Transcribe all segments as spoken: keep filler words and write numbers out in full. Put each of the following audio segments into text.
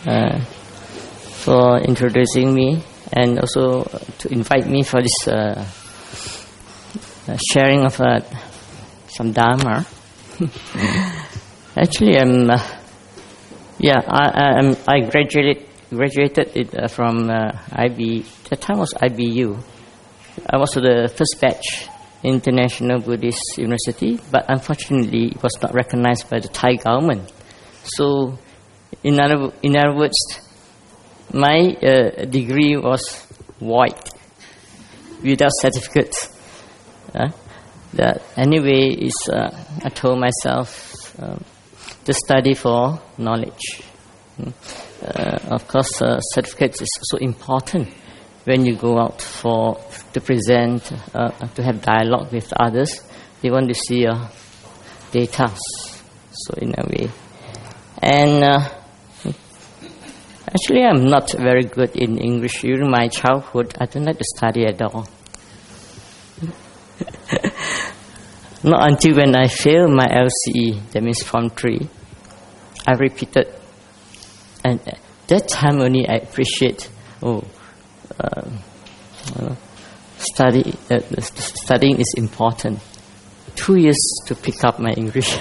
uh, for introducing me, and also to invite me for this uh, sharing of uh, some Dharma. Actually, I'm, uh, yeah, I, I, I graduated graduated it, uh, from uh, I B. The time was I B U. I was the first batch International Buddhist University, but unfortunately, it was not recognized by the Thai government. So, in other in other words, my uh, degree was void, without certificate. Uh, that anyway is uh, I told myself um, to study for knowledge. Uh, of course, uh, certificate is so important when you go out for to present, uh, to have dialogue with others. They want to see your data. So in a way, and uh, actually, I'm not very good in English. During my childhood, I don't like to study at all. Not until when I failed my L C E, that means Form three, I repeated. And at that time only I appreciate, oh, uh, uh, study, uh, studying is important. Two years to pick up my English.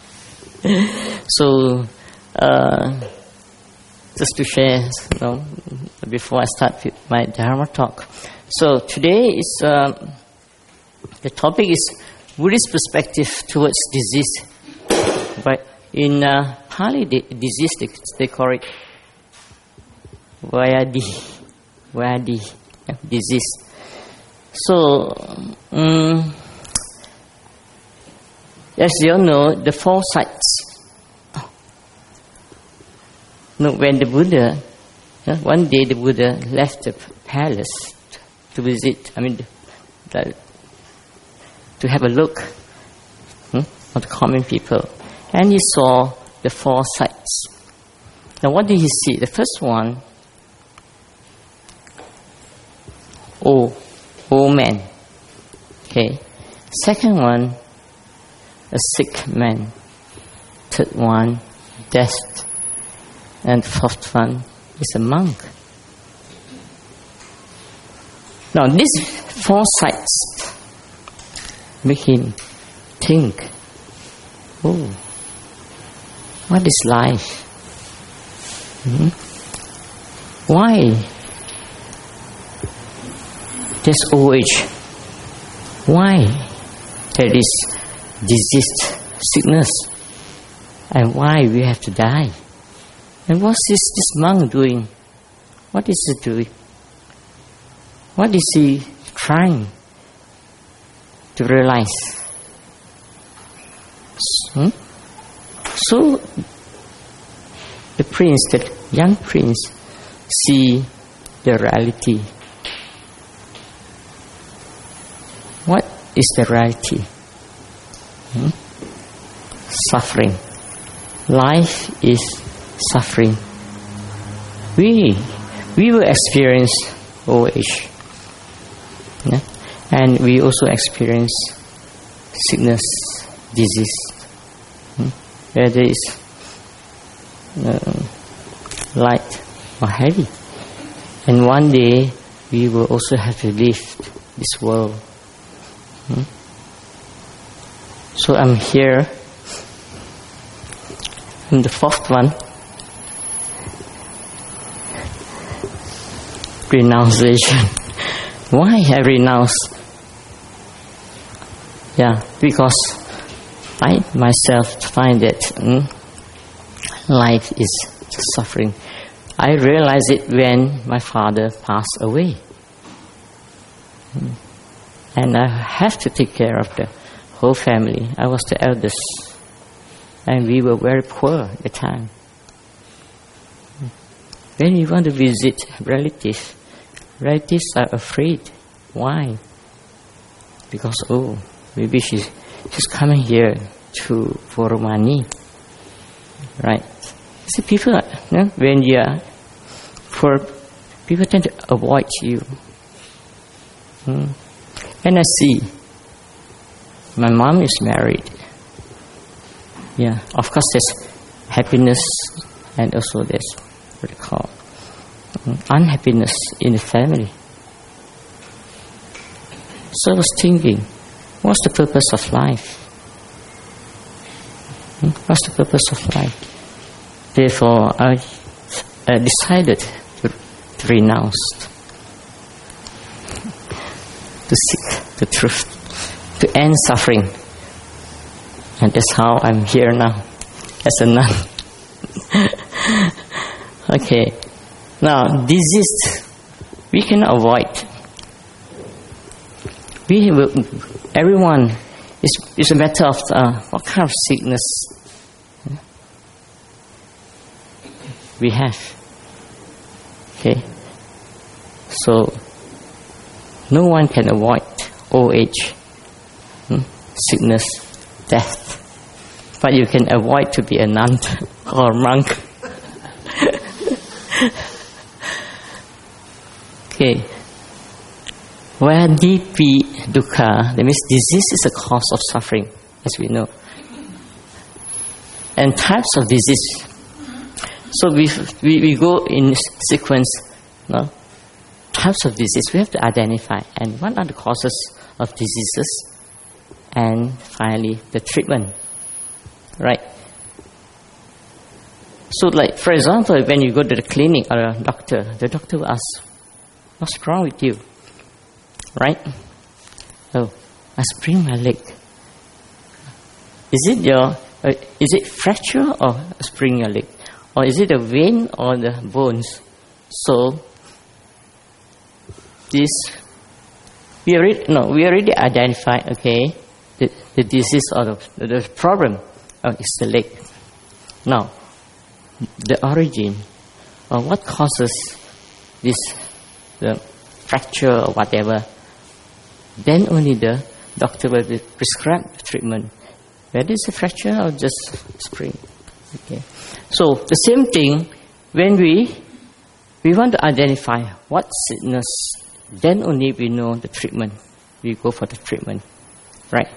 So, uh, just to share, you know, before I start with my Dharma talk. So today is, uh, the topic is Buddhist perspective towards disease. But in uh, Pali, the disease, they, they call it Vyadi, Vyadi, disease. So, um, as you all know, the four sites. No, when the Buddha, uh, one day the Buddha left the palace to visit, I mean, the, the, to have a look hmm, at the common people. And he saw the four sights. Now what did he see? The first one, old, old man. Okay. Second one, a sick man. Third one, death. And fourth one is a monk. Now these four sights make him think, oh, what is life? Hmm? Why there's old age? Why there is disease, sickness? And why we have to die? And what is this monk doing? What is he doing? What is he trying to realize? Hmm? So the prince, the young prince, see the reality. What is the reality? Hmm? Suffering. Life is suffering. We we will experience old age, yeah? And we also experience sickness, disease. Hmm? Whether it's uh, light or heavy. And one day we will also have to leave this world. Hmm? So I'm here. And the fourth one, renunciation. Why I renounce? Yeah, because I myself find that mm, life is suffering. I realized it when my father passed away. Mm. And I have to take care of the whole family. I was the eldest. And we were very poor at the time. When we want to visit relatives, relatives are afraid. Why? Because, oh, maybe she's, she's coming here to borrow money. Right? See, people, you know, when you are poor, people tend to avoid you. Hmm. And I see, my mom is married. Yeah, of course there's happiness and also there's what you call unhappiness in the family. So I was thinking, what's the purpose of life? Hmm? What's the purpose of life? Therefore, I uh, decided to, to renounce, to seek the truth, to end suffering. And that's how I'm here now, as a nun. Okay. Now, disease, we cannot avoid. We will, everyone, it's, it's a matter of uh, what kind of sickness we have. Okay. So, no one can avoid old age, hmm? sickness, death. But you can avoid to be a nun or a monk. Okay. Vadipi dukkha, that means disease is a cause of suffering, as we know. And types of disease. So we we, we go in sequence, no? Types of disease we have to identify, and what are the causes of diseases, and finally the treatment, right? So, like for example, when you go to the clinic or a doctor, the doctor will ask, "What's wrong with you?" Right? Oh, I sprained my leg. Is it your? Uh, is it fracture or sprain your leg, or is it the vein or the bones? So this we already no, we already identified. Okay, the, the disease or the, the problem oh, is the leg. Now, the origin or what causes this the fracture or whatever. Then only the doctor will prescribe treatment. Whether it's a fracture or just sprain. Okay. So the same thing when we we want to identify what sickness, then only we know the treatment. We go for the treatment, right?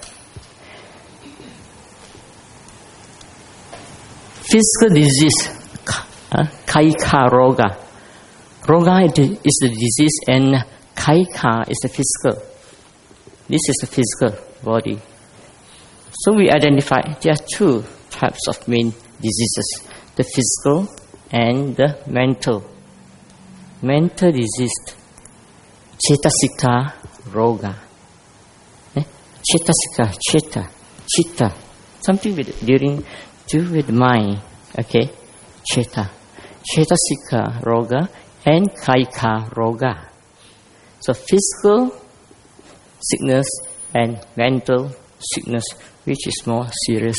Physical disease, uh, kaika roga. Roga is the disease, and kaika is the physical. This is the physical body. So we identify there are two types of main diseases: the physical and the mental. Mental disease, cetasika roga. Eh? Cetasika, ceta, chitta, something with during do with mind. Okay, ceta, cetasika roga and kaika roga. So physical sickness and mental sickness, which is more serious.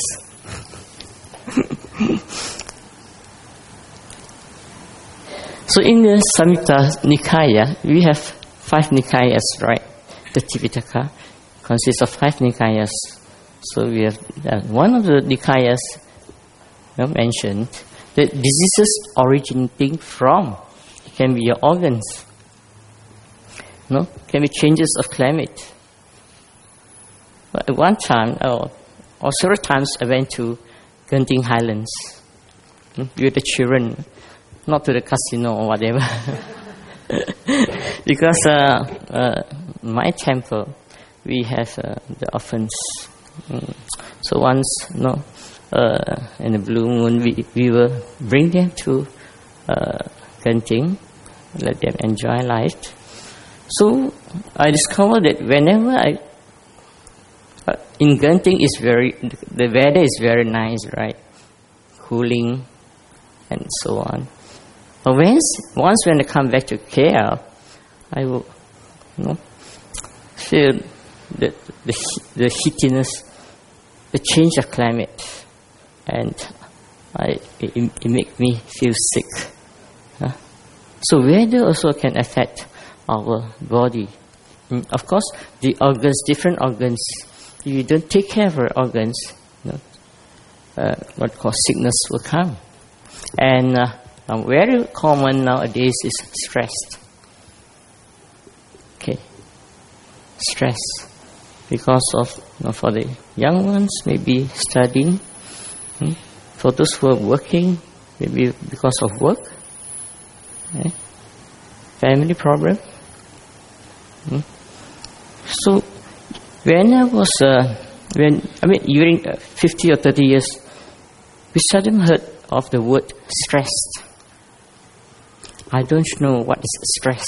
So in the Samyutta Nikaya, we have five Nikayas, right? The Tipitaka consists of five Nikayas. So we have uh, one of the Nikayas you know, mentioned, the diseases originating from, it can be your organs, no? Can be changes of climate. But at one time, or, or several times, I went to Genting Highlands hmm, with the children, not to the casino or whatever. Because uh, uh, my temple, we have uh, the orphans. Mm. So once, you know, uh, in the blue moon, we, we will bring them to uh, Genting, let them enjoy life. So I discovered that whenever I uh, in Genting is very the weather is very nice, right? Cooling and so on. But once once when I come back to K L, I will, you know, feel the the the heatiness, the change of climate, and I it, it makes me feel sick. Huh? So weather also can affect our body. Mm, of course, the organs, different organs, if you don't take care of our organs, you know, uh, what called sickness will come. And uh, uh, very common nowadays is stress. Okay, stress because of you know, for the young ones maybe studying. Hmm? For those who are working, maybe because of work, Eh? Family problem. Hmm? So when I was, uh, when I mean during uh, fifty or thirty years, we seldom heard of the word stressed. I don't know what is stress.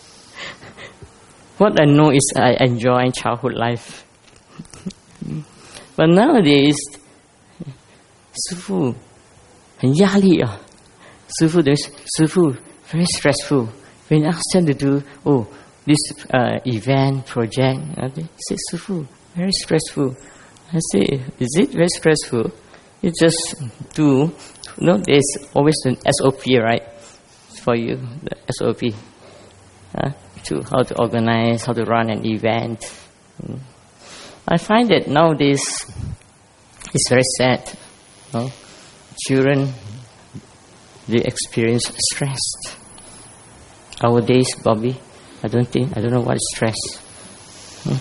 What I know is I enjoy childhood life. But nowadays, 师父很压力啊，师父的师父 very stressful. When I ask them to do, oh, this uh, event project, uh, they say, 师父 very stressful. I say, is it very stressful? You just do. No, there's always an S O P, right? For you, the S O P, uh, to how to organize, how to run an event. Mm. I find that nowadays it's very sad. No? Children, they experience stress. Our days, Bobby, I don't think, I don't know what is stress. Hmm?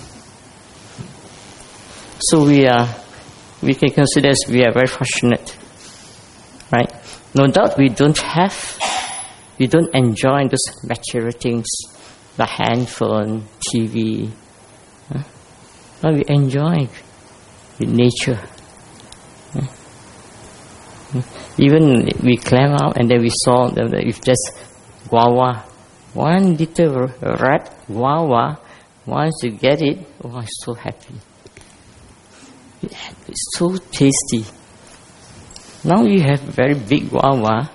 So we are, we can consider as we are very fortunate, right? No doubt we don't have, we don't enjoy those material things, the handphone, T V, huh? But we enjoy with nature. Huh? Even we climb out and then we saw that if just guava, one little red guava, once you get it, oh, I'm so happy. It's so tasty. Now you have very big guava.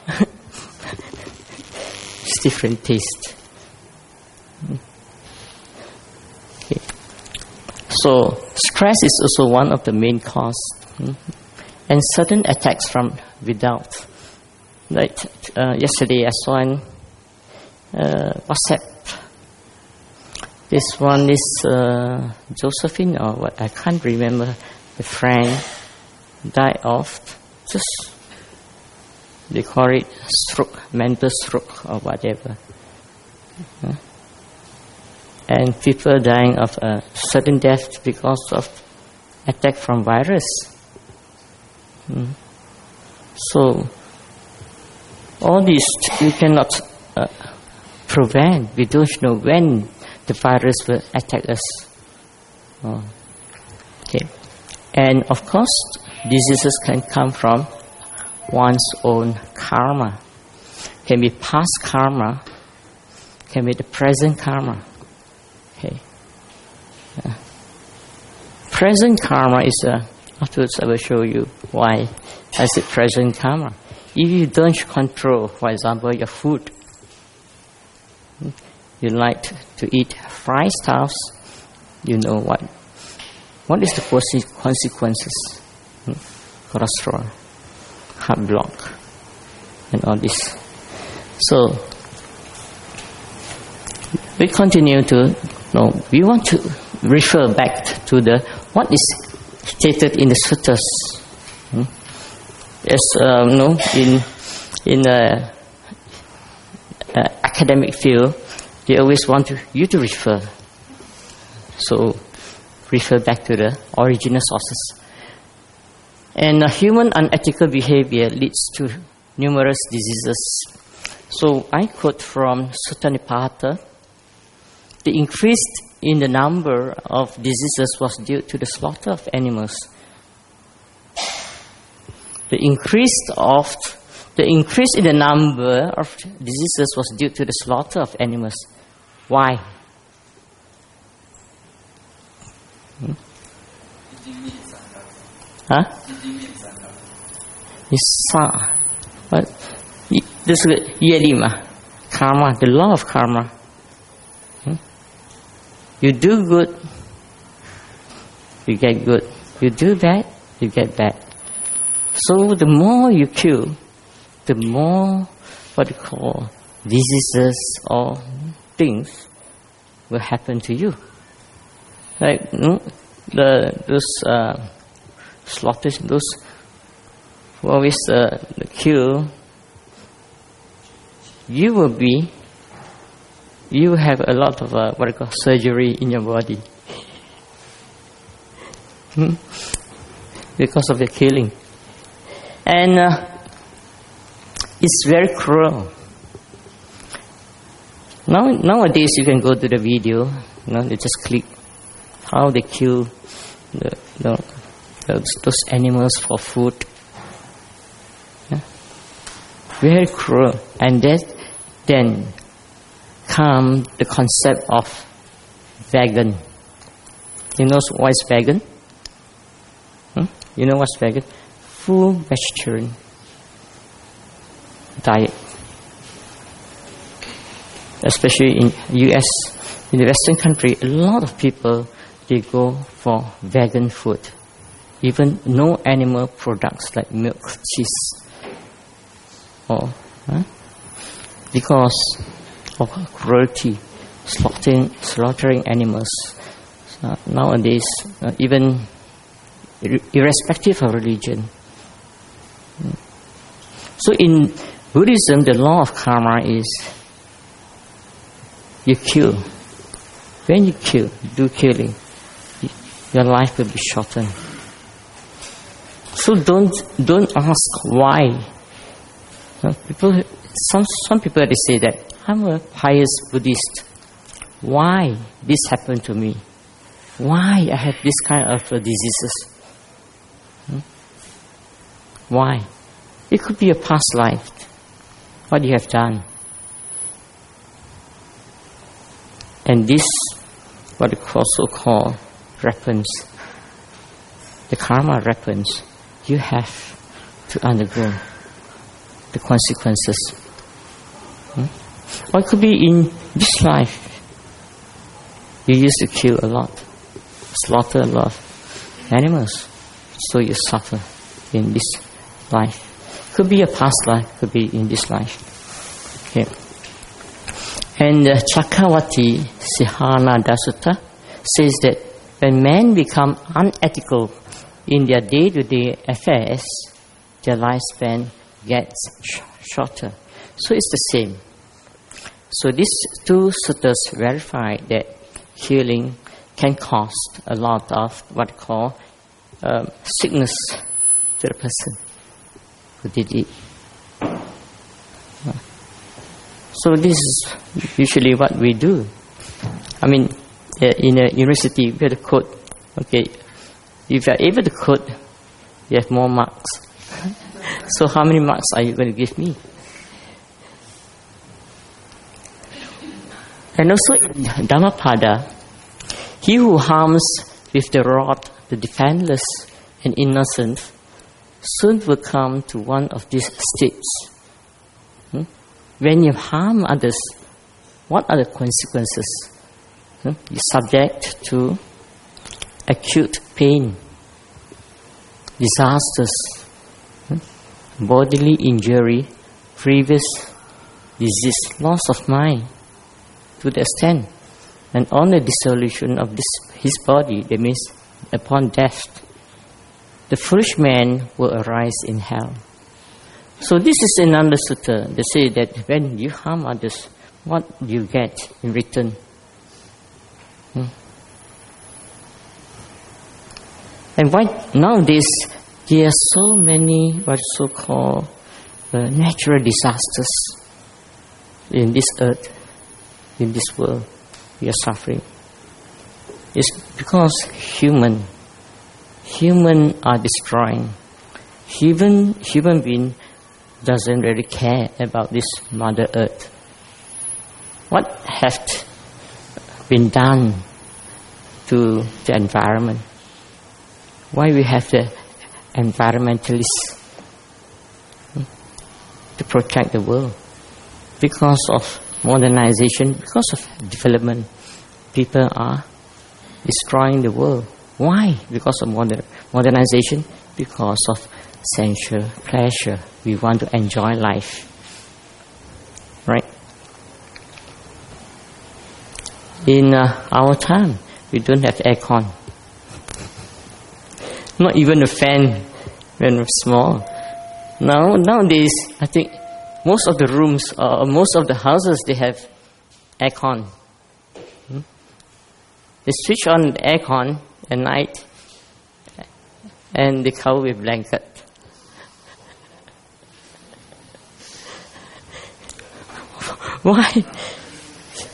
It's different taste. Okay. So stress is also one of the main cause. And sudden attacks from without. Like uh, yesterday I saw on uh, WhatsApp. This one is uh, Josephine or what, I can't remember. The friend died of just, they call it stroke, mental stroke or whatever. Uh, and people dying of a sudden death because of attack from virus. Mm. So all this we cannot uh, prevent. We don't know when the virus will attack us. Oh. Okay, and of course, diseases can come from one's own karma. Can be past karma. Can be the present karma. Okay. Uh, present karma is a. Afterwards, I will show you why I said present karma. If you don't control, for example, your food, you like to eat fried stuffs, you know what? What is the consequences? Cholesterol, heart block, and all this. So we continue to. No, we want to refer back to the what is stated in the suttas. Hmm? As um, no, in in the uh, academic field, they always want to, you to refer. So refer back to the original sources. And uh, human unethical behavior leads to numerous diseases. So I quote from Sutta Nipata: the increase in the number of diseases was due to the slaughter of animals. The increase of the increase in the number of diseases was due to the slaughter of animals. Why? Hmm? Huh? It's what? This is yelima, karma, the law of karma. Hmm? You do good, you get good. You do bad, you get bad. So the more you kill, the more what you call diseases or things will happen to you. Like you know, the those uh, slaughters, those who always uh, kill, you will be, you will have a lot of uh, what you call surgery in your body because of the killing. And uh, it's very cruel. Now, nowadays, you can go to the video. You know, you just click how they kill the, the, those, those animals for food. Yeah? Very cruel. And that, then come the concept of vegan. You know what is vegan? Hmm? You know what's vegan? Full vegetarian diet. Especially in U S, in the Western country, a lot of people, they go for vegan food. Even no animal products like milk, cheese. Or, huh? Because of cruelty, slaughtering, slaughtering animals. Uh, nowadays, uh, even ir- irrespective of religion. So in Buddhism, the law of karma is you kill. When you kill, do killing, your life will be shortened. So don't don't ask why. Uh, people, some some people they say that I'm a pious Buddhist. Why this happened to me? Why I have this kind of uh, diseases? Hmm? Why? It could be a past life. What you have done. And this, what we also call reference, the karma reference, you have to undergo the consequences. Hmm? Or it could be in this life. You used to kill a lot, slaughter a lot of animals, so you suffer in this life. Could be a past life, could be in this life. Okay. And uh, Chakravarti Sihananda Sutta says that when men become unethical in their day-to-day affairs, their lifespan gets sh- shorter. So it's the same. So these two suttas verify that killing can cause a lot of what we call um, sickness to the person who did it. So this is usually what we do. I mean, in a university, we have to code. Okay, if you are able to code, you have more marks. So how many marks are you going to give me? And also in Dhammapada, he who harms with the rod the defenseless and innocent soon will come to one of these states. Hmm? When you harm others, what are the consequences? Hmm? You're subject to acute pain, disasters, hmm? bodily injury, grievous disease, loss of mind, to the extent. And on the dissolution of this, his body, that means upon death, the foolish man will arise in hell. So this is another sutta. They say that when you harm others, what you get in return? Hmm. And why nowadays there are so many what so-called uh, natural disasters in this earth, in this world. We are suffering. It's because human, human are destroying. Human, human being doesn't really care about this Mother Earth. What has been done to the environment? Why we have the environmentalists hmm, to protect the world? Because of modernization, because of development, people are destroying the world. Why? Because of modern, modernization, because of sensual pleasure. We want to enjoy life. Right? In uh, our time, we don't have aircon. Not even a fan when we're small. Now, nowadays, I think most of the rooms, or uh, most of the houses, they have aircon. Hmm? They switch on the aircon at night, and they cover with blanket. Why?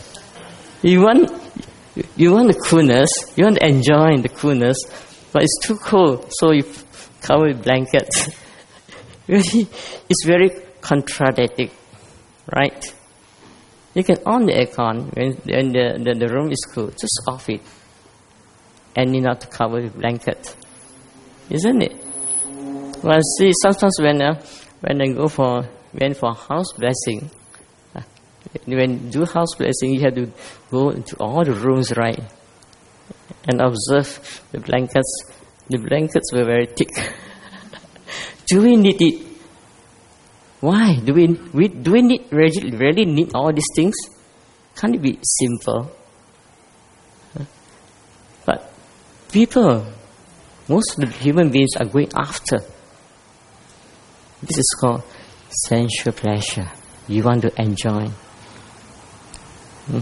You want, you want the coolness, you want to enjoy the coolness, but it's too cold, so you cover with blankets. Really, it's very contradictory, right? You can on the aircon when, when the, the, the room is cool, just off it, and you not to cover with blanket, isn't it? Well, see, sometimes when uh, when I go for when for house blessing, uh, when you do house blessing, you have to go into all the rooms, right, and observe the blankets. The blankets were very thick. Do we need it? Why do we, we do we need really, really need all these things? Can't it be simple? But people, most of the human beings are going after. This is called sensual pleasure. You want to enjoy. Hmm?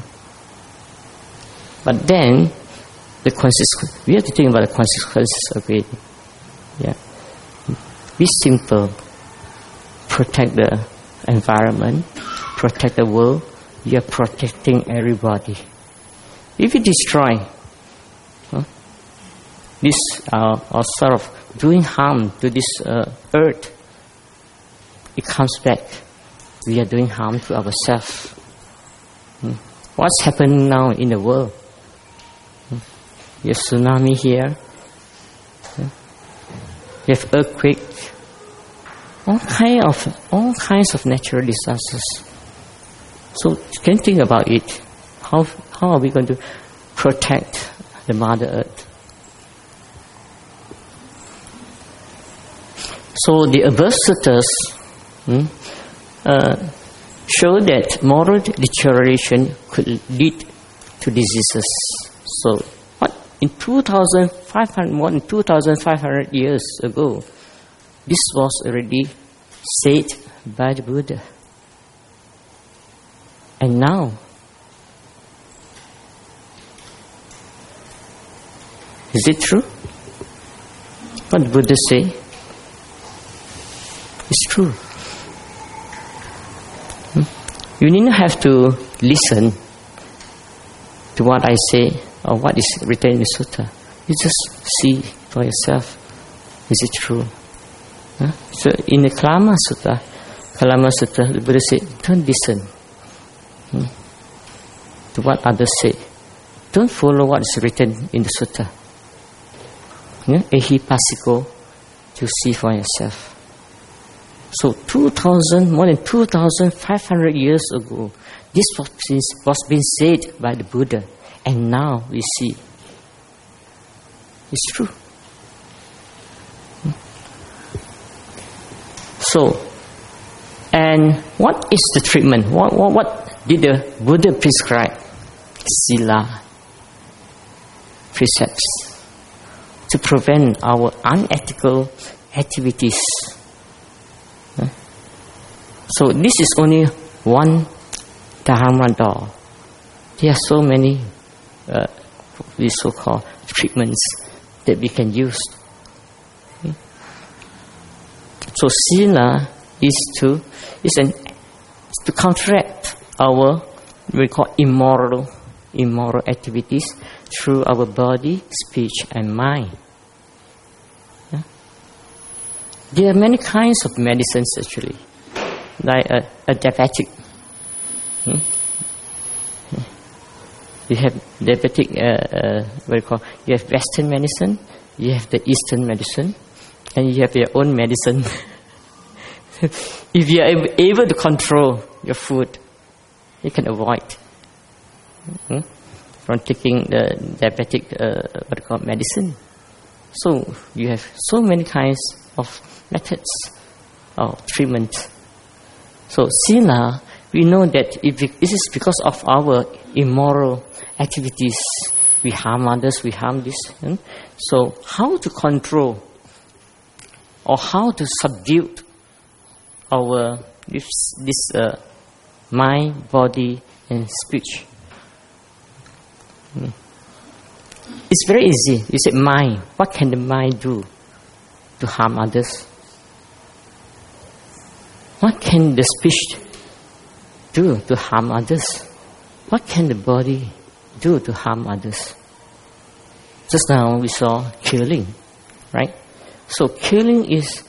But then, the consequences, we have to think about the consequences of it. Yeah. Be simple. Protect the environment. Protect the world. You are protecting everybody. If you destroy huh, this uh, or sort of doing harm to this uh, earth, it comes back. We are doing harm to ourselves. Hmm. What's happening now in the world? Hmm. You have tsunami here. Hmm. You have earthquake. All kind of all kinds of natural disasters. So can you think about it? How how are we going to protect the Mother Earth? So the above suttas hmm, uh, show that moral deterioration could lead to diseases. So what in two thousand five hundred more than two thousand five hundred years ago, this was already said by the Buddha. And now, is it true? What the Buddha say? It's true. Hmm? You need not have to listen to what I say or what is written in the sutta. You just see for yourself. Is it true? Huh? So in the Kalama Sutta, Kalama Sutta, the Buddha said, don't listen hmm, to what others say. Don't follow what is written in the Sutta. Yeah? Ehipassiko, to see for yourself. So two thousand, more than two thousand five hundred years ago, this was, was being said by the Buddha, and now we see it's true. So, and what is the treatment? What, what, what did the Buddha prescribe? Sila, precepts, to prevent our unethical activities. So this is only one Dharma door. There are so many uh, these so-called treatments that we can use. Okay. So sila is to is an to counteract our we call immoral immoral activities through our body, speech, and mind. Yeah. There are many kinds of medicines actually. Like a, a diabetic. Hmm? You have diabetic, uh, uh, what do you call, you have Western medicine, you have the Eastern medicine, and you have your own medicine. If you are able to control your food, you can avoid hmm? from taking the diabetic, uh, what do you call, medicine. So you have so many kinds of methods of treatment. So sila, we know that if it, this is because of our immoral activities. We harm others, we harm this. Hmm? So how to control or how to subdue our this, this uh, mind, body, and speech? Hmm. It's very easy. You say mind. What can the mind do to harm others? What can the speech do to harm others? What can the body do to harm others. Just now we saw killing, right? So killing is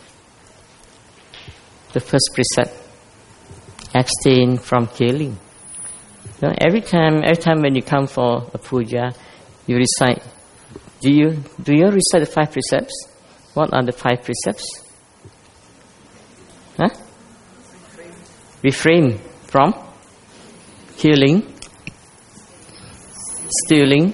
the first precept. Abstain from killing. You know, every time, every time when you come for a puja, you recite. Do you do you recite the five precepts? What are the five precepts? Huh? Refrain from killing, stealing,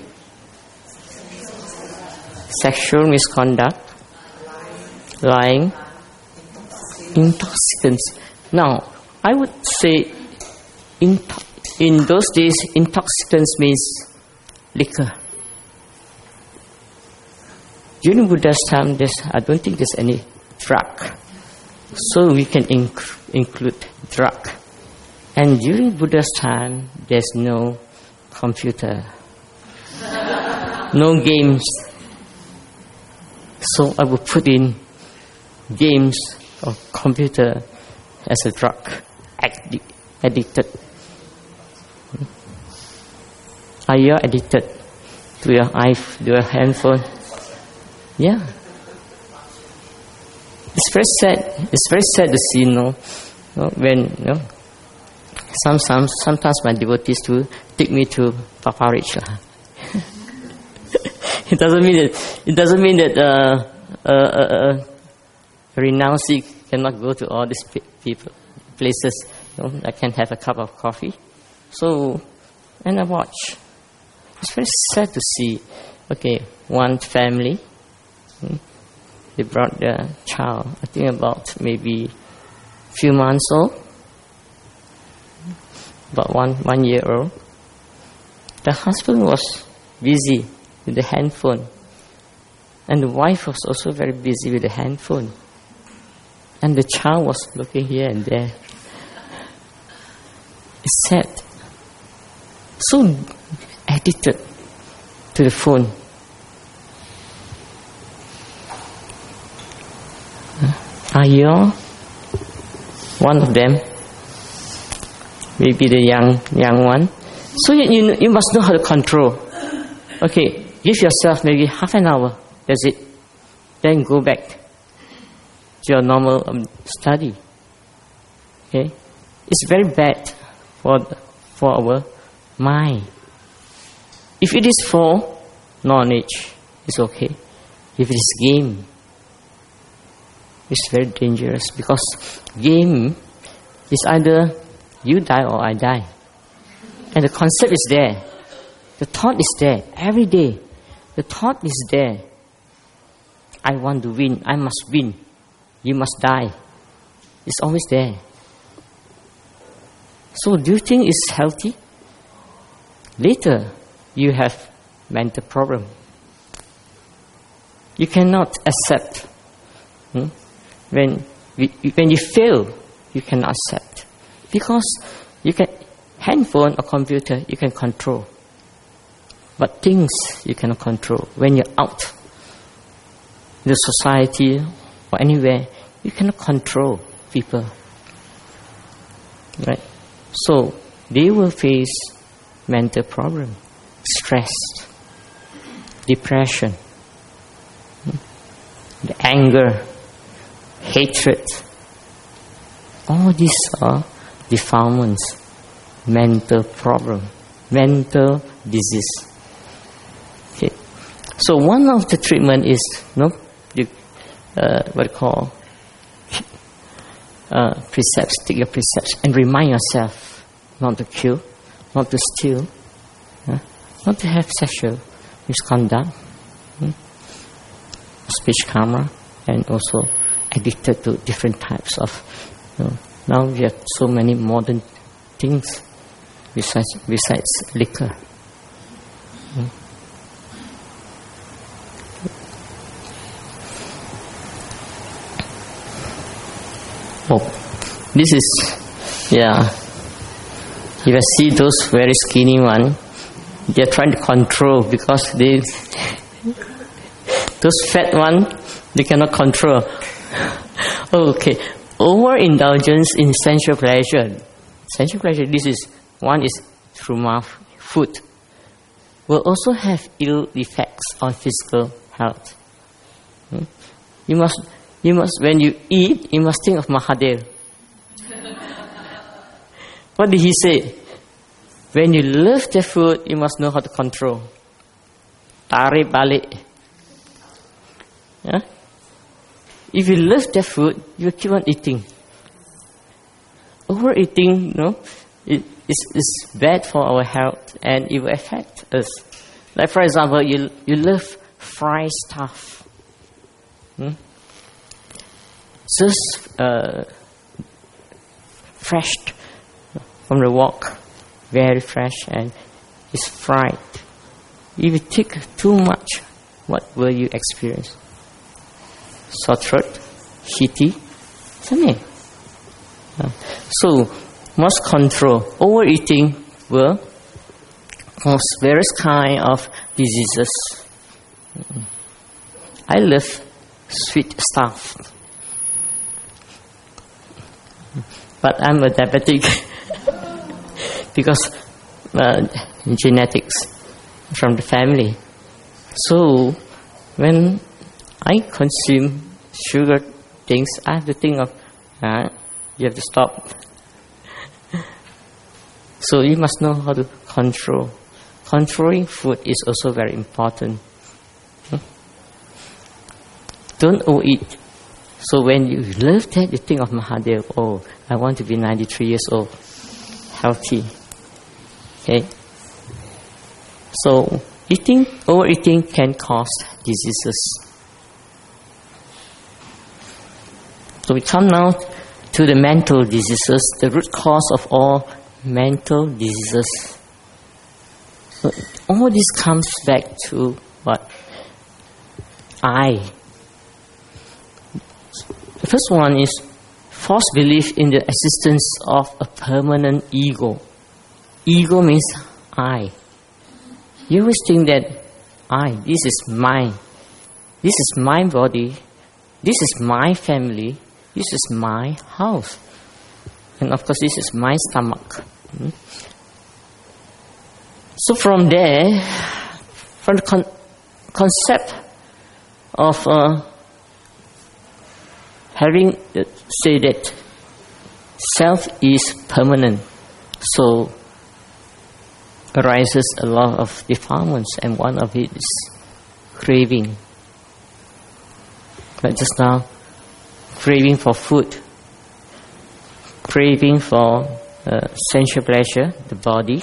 sexual misconduct, lying, intoxicants. Now, I would say in, in those days, intoxicants means liquor. During Buddha's time, there's, I don't think there's any drug. So we can inc- include drug. And during Buddha's time, there's no computer, no games. So I would put in games or computer as a drug, addi- addicted. Are you addicted to your iPhone, to your handphone? Yeah. It's very sad. It's very sad to see, you know, you know when, you know, some, some, sometimes my devotees do take me to Papa Rich. It doesn't mean that, it doesn't mean that, uh, uh, uh, a renouncee cannot go to all these pe- people, places, you know, I can have a cup of coffee. So, and I watch. It's very sad to see, okay, one family, hmm, they brought their child, I think about maybe few months old, about one, one year old. The husband was busy with the handphone. And the wife was also very busy with the handphone. And the child was looking here and there. It's sad. So addicted to the phone. Are you one of them? Maybe the young young one. So you, you, you must know how to control. Okay, give yourself maybe half an hour. That's it. Then go back to your normal um, study. Okay, it's very bad for for our mind. If it is for knowledge, it's okay. If it is game, it's very dangerous because game is either you die or I die. And the concept is there. The thought is there every day. The thought is there. I want to win. I must win. You must die. It's always there. So do you think it's healthy? Later, you have mental problem. You cannot accept. Hmm? When when you fail, you cannot accept. Because you can, handphone or computer, you can control. But things you cannot control. When you're out in the society or anywhere, you cannot control people. Right? So they will face mental problem, stress, depression, the anger, hatred. All these are defilements, mental problem, mental disease. Okay. So one of the treatment is, you know, you, uh, what you call uh, precepts. Take your precepts and remind yourself not to kill, not to steal, uh, not to have sexual misconduct, hmm? speech karma, and also addicted to different types of. You know, now we have so many modern things besides besides liquor. Hmm? Oh, this is, yeah. If I see those very skinny one, they are trying to control because they, those fat one, they cannot control. Okay, overindulgence in sensual pleasure. Sensual pleasure, this is, one is through mouth, food. will also have ill effects on physical health. Hmm? You must, you must, when you eat, you must think of Mahadev. What did he say? When you love the food, you must know how to control. Tarik balik. Yeah? If you love the food, you keep on eating. Overeating, you know, it is is bad for our health and it will affect us. Like for example, you you love fried stuff. Hmm? Just uh, fresh from the wok, very fresh and it's fried. If you take too much, what will you experience? Sore throat, heaty, something. Uh, so, must control. Overeating will cause various kind of diseases. I love sweet stuff, but I'm a diabetic because uh, genetics from the family. So, when I consume sugar things, I have to think of, uh, you have to stop. So you must know how to control. Controlling food is also very important. Hmm? Don't overeat. So when you love that, you think of Mahadev, oh, I want to be ninety-three years old, healthy. Okay? So eating, overeating can cause diseases. So we come now to the mental diseases, the root cause of all mental diseases. So all this comes back to what? I. The first one is false belief in the existence of a permanent ego. Ego means I. You always think that I, this is mine. This is my body. This is my family. This is my house. And of course, this is my stomach. Hmm? So from there, from the con- concept of uh, having, uh, say that self is permanent, so arises a lot of defilements, and one of it is craving. Like just now, craving for food, craving for uh, sensual pleasure, the body.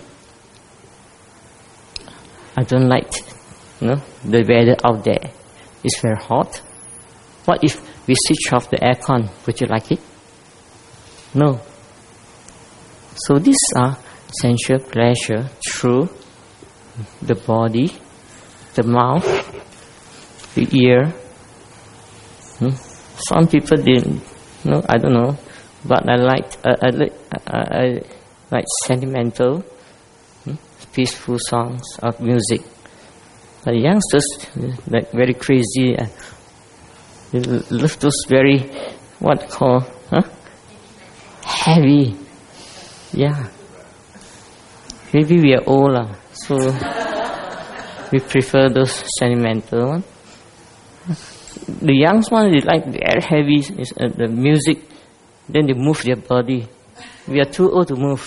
I don't like, you know, the weather out there. It's very hot. What if we switch off the aircon? Would you like it? No. So these are sensual pleasure through the body, the mouth, the ear. Hmm? Some people didn't, no, I don't know, but I like, uh, I, like I, I like sentimental, hmm, peaceful songs of music. The youngsters, like very crazy, uh, they love those very, what call, huh? Heavy. Yeah. Maybe we are old, uh, so we prefer those sentimental ones. The young ones, they like very heavy, is, uh, the music, then they move their body. We are too old to move.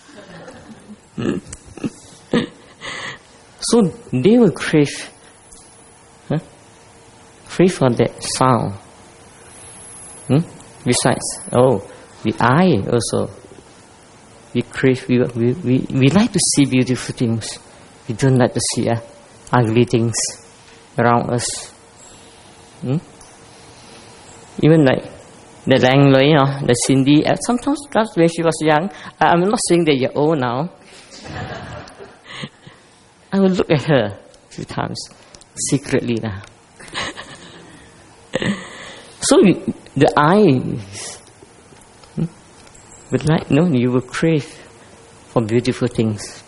So they will crave, huh? crave for that sound. Hmm? Besides, oh, the eye also. We crave, we, we, we, we like to see beautiful things. We don't like to see uh, ugly things around us. Hmm? Even like the Langley, you know, the Cindy, uh, sometimes that's when she was young. I, I'm not saying that you're old now. I will look at her a few times, secretly now. So you, the eyes, hmm, would like, no, you will crave for beautiful things.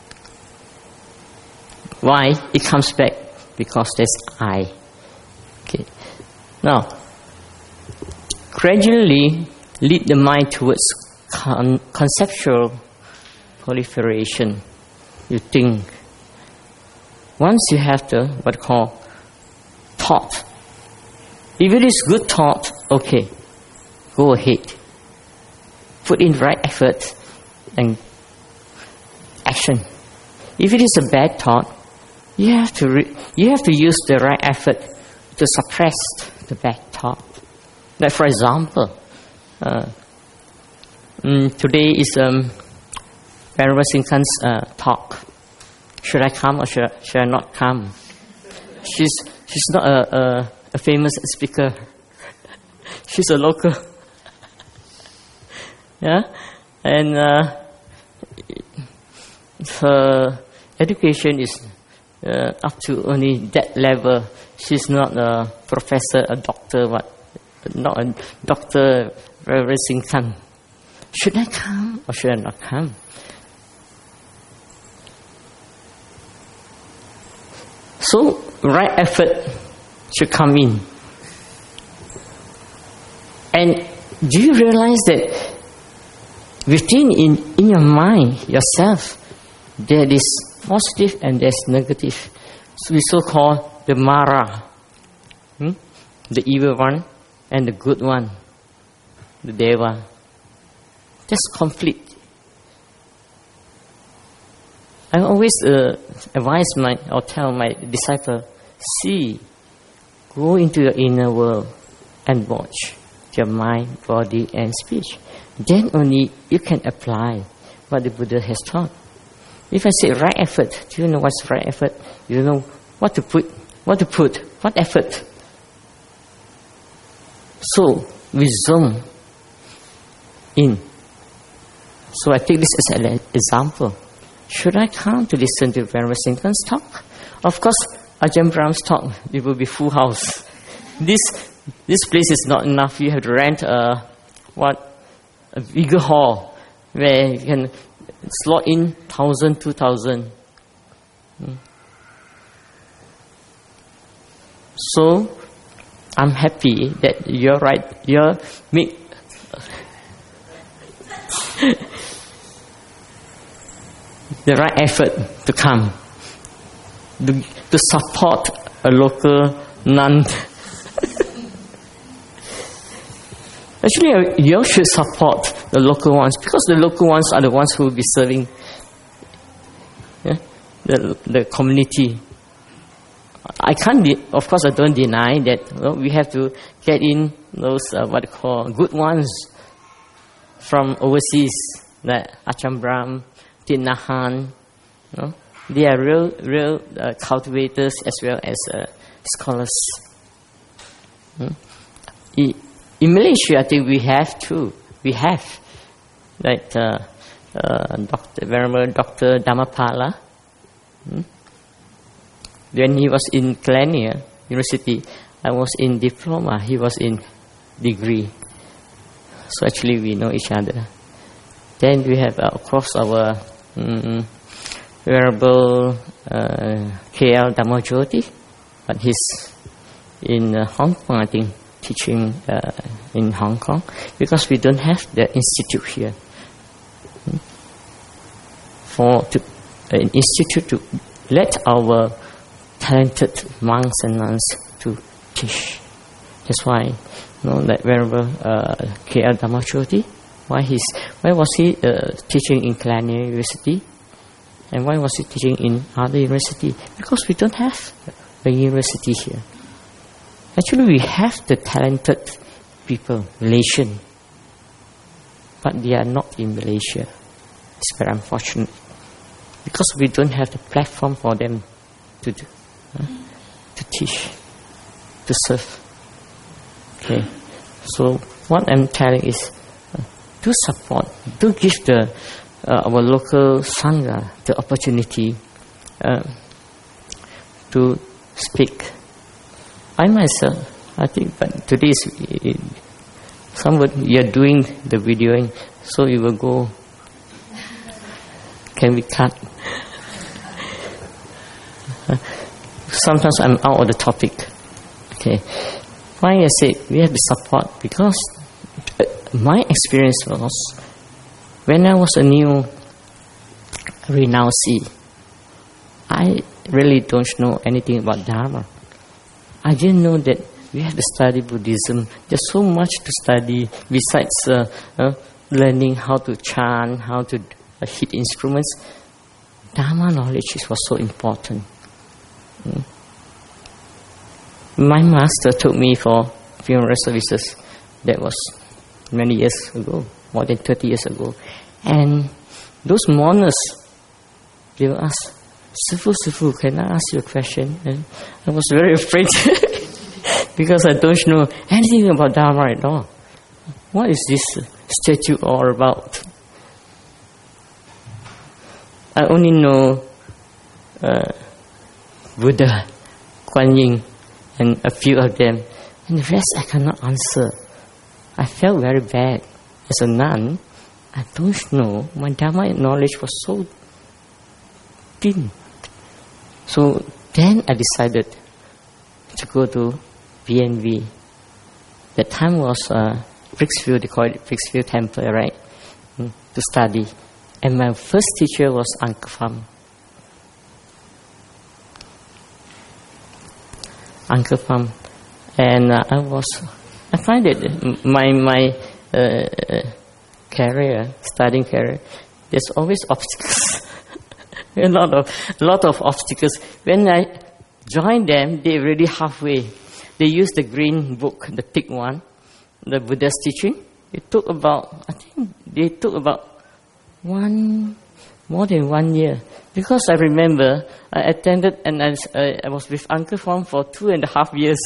Why? It comes back because there's I. Okay. Now, gradually lead the mind towards con- conceptual proliferation. You think, once you have the what call thought, if it is good thought, okay, go ahead, put in right effort and action. If it is a bad thought, you have to re- you have to use the right effort to suppress the bad thought. Like for example, uh, mm, today is um, Venerable Singhan's uh, talk. Should I come or should I, should I not come? She's she's not a, a, a famous speaker. She's a local. Yeah, and uh, her education is uh, up to only that level. She's not a professor, a doctor, what? Not a doctor, Reverend Singhan. Should I come or should I not come? So, right effort should come in. And do you realize that within in, in your mind, yourself, there is positive and there's negative. So we so call the Mara, hmm? the evil one and the good one, the Deva. There's conflict. I always uh, advise my or tell my disciple, see, go into your inner world and watch your mind, body, and speech. Then only you can apply what the Buddha has taught. If I say right effort, do you know what's right effort? You don't know what to put, what to put, what effort. So we zoom in. So I take this as an example. Should I come to listen to Venerable Singhan's talk? Of course, Ajahn Brahm's talk, it will be full house. This this place is not enough. You have to rent a what a bigger hall where you can slot in thousand, two thousand. So I'm happy that you're right. You're make the right effort to come, to, to support a local nun. Actually, you all should support the local ones because the local ones are the ones who will be serving yeah, the the community. I can't, de- of course, I don't deny that well, we have to get in those uh, what they call good ones from overseas, like Ajahn Brahm, Thich Nhat Hanh. You know? They are real, real uh, cultivators as well as uh, scholars. Hmm? In, in Malaysia, I think we have too. We have, like uh, uh, Doctor Venerable Doctor Dhammapala. Hmm? When he was in Kelaniya University, I was in diploma. He was in degree. So actually, we know each other. Then we have, uh, of course, our um, Venerable uh, K L Dhamajyoti, but he's in uh, Hong Kong, I think, teaching uh, in Hong Kong, because we don't have the institute here. Hmm? For to, uh, an institute to let our talented monks and nuns to teach. That's why, you know, like Venerable uh, K L Dhamajyoti, why he's why was he uh, teaching in Kelaniya University, and why was he teaching in other university? Because we don't have a university here. Actually, we have the talented people, Malaysian, but they are not in Malaysia. It's very unfortunate because we don't have the platform for them to do. Uh, to teach, to serve. Okay, so what I'm telling is, uh, to support, to give the uh, our local sangha the opportunity uh, to speak. I myself, I think, but today is somebody you're doing the videoing, so you will go. Can we cut? Sometimes I'm out of the topic. Okay, why I say we have to support, because my experience was when I was a new renouncee, I I really don't know anything about Dharma. I didn't know that we have to study Buddhism. There's so much to study besides uh, uh, learning how to chant, how to uh, hit instruments. Dharma knowledge was so important. Mm. My master took me for funeral services. That was many years ago, more than thirty years ago. And those mourners, they will ask, Sifu, Sifu, can I ask you a question? And I was very afraid because I don't know anything about Dharma at all. What is this statue all about? I only know uh, Buddha, Kuan Yin, and a few of them. And the rest I cannot answer. I felt very bad. As a nun, I don't know. My Dharma knowledge was so thin. So then I decided to go to B N V. The time was uh, Bricksville, they call it Bricksville Temple, right? Mm, to study. And my first teacher was Uncle Pham. Uncle Pham. And uh, I was, I find that my, my uh, career, studying career, there's always obstacles. a lot of, a lot of obstacles. When I joined them, they already halfway. They used the green book, the thick one, the Buddha's teaching. It took about, I think they took about one, more than one year. Because I remember I attended and I, uh, I was with Uncle Pham for two and a half years.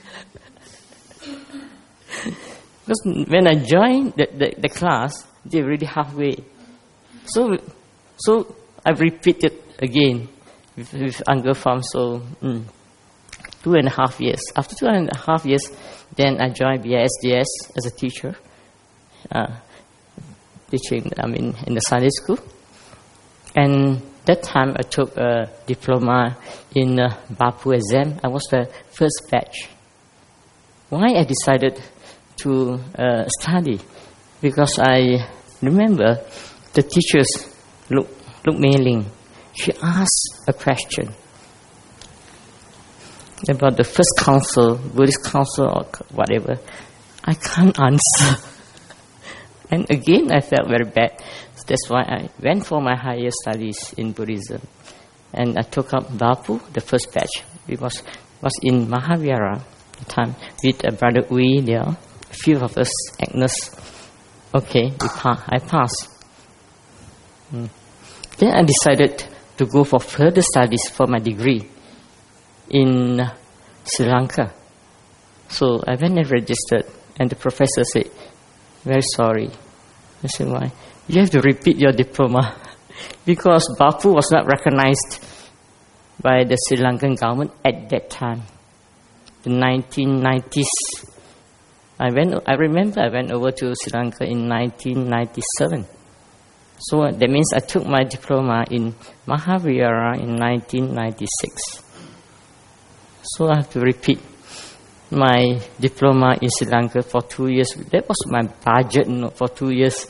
Because when I joined the, the, the class, they were already halfway. So, so I repeated again with, with Uncle Pham. So, mm, two and a half years. After two and a half years, then I joined B I S D S as a teacher, uh, teaching, I mean, in the Sunday school. And that time I took a diploma in uh, Bapu exam. I was the first batch. Why I decided to uh, study? Because I remember the teachers, Luk, Luk Mei Ling, she asked a question about the first council, Buddhist council or whatever. I can't answer. And again, I felt very bad. So that's why I went for my higher studies in Buddhism. And I took up Bapu, the first batch. It was, was in Mahavihara at the time with uh, Brother Ui there. A few of us, Agnes. Okay, we pa- I passed. Mm. Then I decided to go for further studies for my degree in Sri Lanka. So I went and registered, and the professor said, very sorry. I said, why? You have to repeat your diploma because Bapu was not recognized by the Sri Lankan government at that time, the nineteen nineties. I went. I remember I went over to Sri Lanka in nineteen ninety-seven. So that means I took my diploma in Mahavihara in nineteen ninety-six. So I have to repeat my diploma in Sri Lanka for two years. That was my budget, you know, for two years.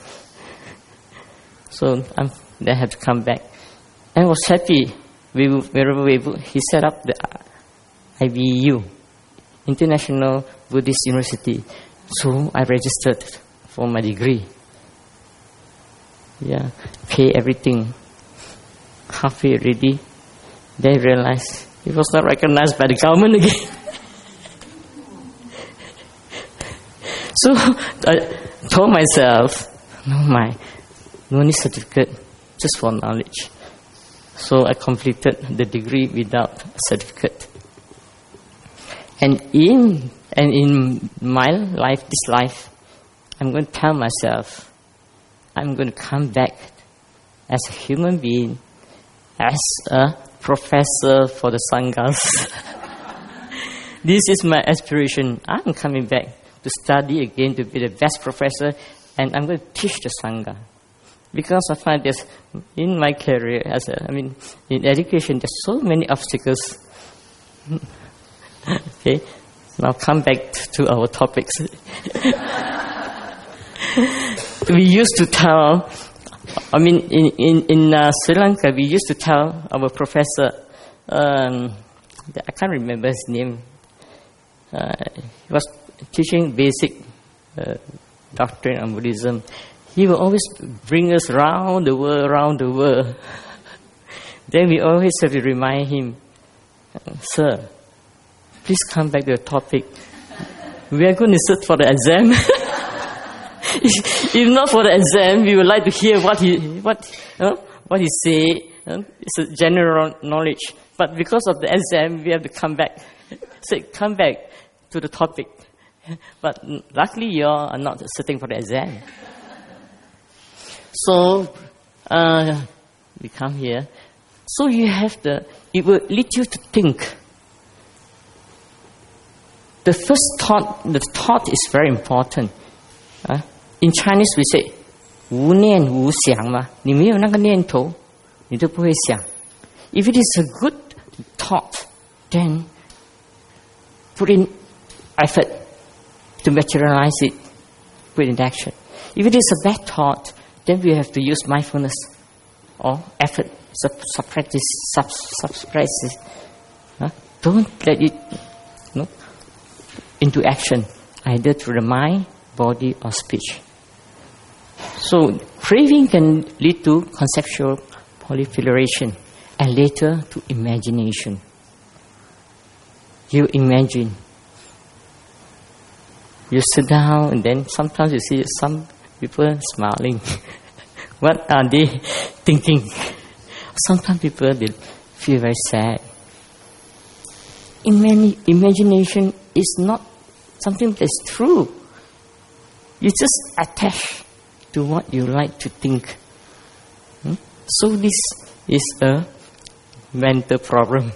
So I'm, then I have to come back. I was happy. We, wherever we, he set up the I B U, International Buddhist University. So I registered for my degree. Yeah, pay everything. Halfway ready. Then realized it was not recognized by the government again. So I told myself, no, my, no need certificate, just for knowledge. So I completed the degree without a certificate. And in and in my life, this life, I'm going to tell myself, I'm going to come back as a human being, as a professor for the Sanghas. This is my aspiration. I'm coming back to study again to be the best professor, and I'm going to teach the Sangha. Because I find this in my career, as a, I mean, in education, there's so many obstacles. Okay, now come back to our topics. We used to tell, I mean, in in in uh, Sri Lanka, we used to tell our professor, um, I can't remember his name. Uh, he was teaching basic uh, doctrine on Buddhism. He will always bring us round the world, round the world. Then we always have to remind him, sir, please come back to the topic. We are going to sit for the exam. if, if not for the exam, we would like to hear what he what uh, what he say. Uh, it's a general knowledge. But because of the exam, we have to come back. Say, come back to the topic. But luckily, you are not sitting for the exam. So, uh, we come here. So you have the, it will lead you to think. The first thought, the thought is very important. Uh, in Chinese we say, 无念无想嘛，你没有那个念头，你就不会想。If it is a good thought, then put in effort to materialize it, put in action. If it is a bad thought, then we have to use mindfulness or effort, sub, suppress it, sub, suppress it. Huh? Don't let it no, into action, either through the mind, body, or speech. So craving can lead to conceptual proliferation and later to imagination. You imagine. You sit down and then sometimes you see some people smiling. What are they thinking? Sometimes people they feel very sad. Imani- imagination is not something that is true. You just attach to what you like to think. Hmm? So this is a mental problem.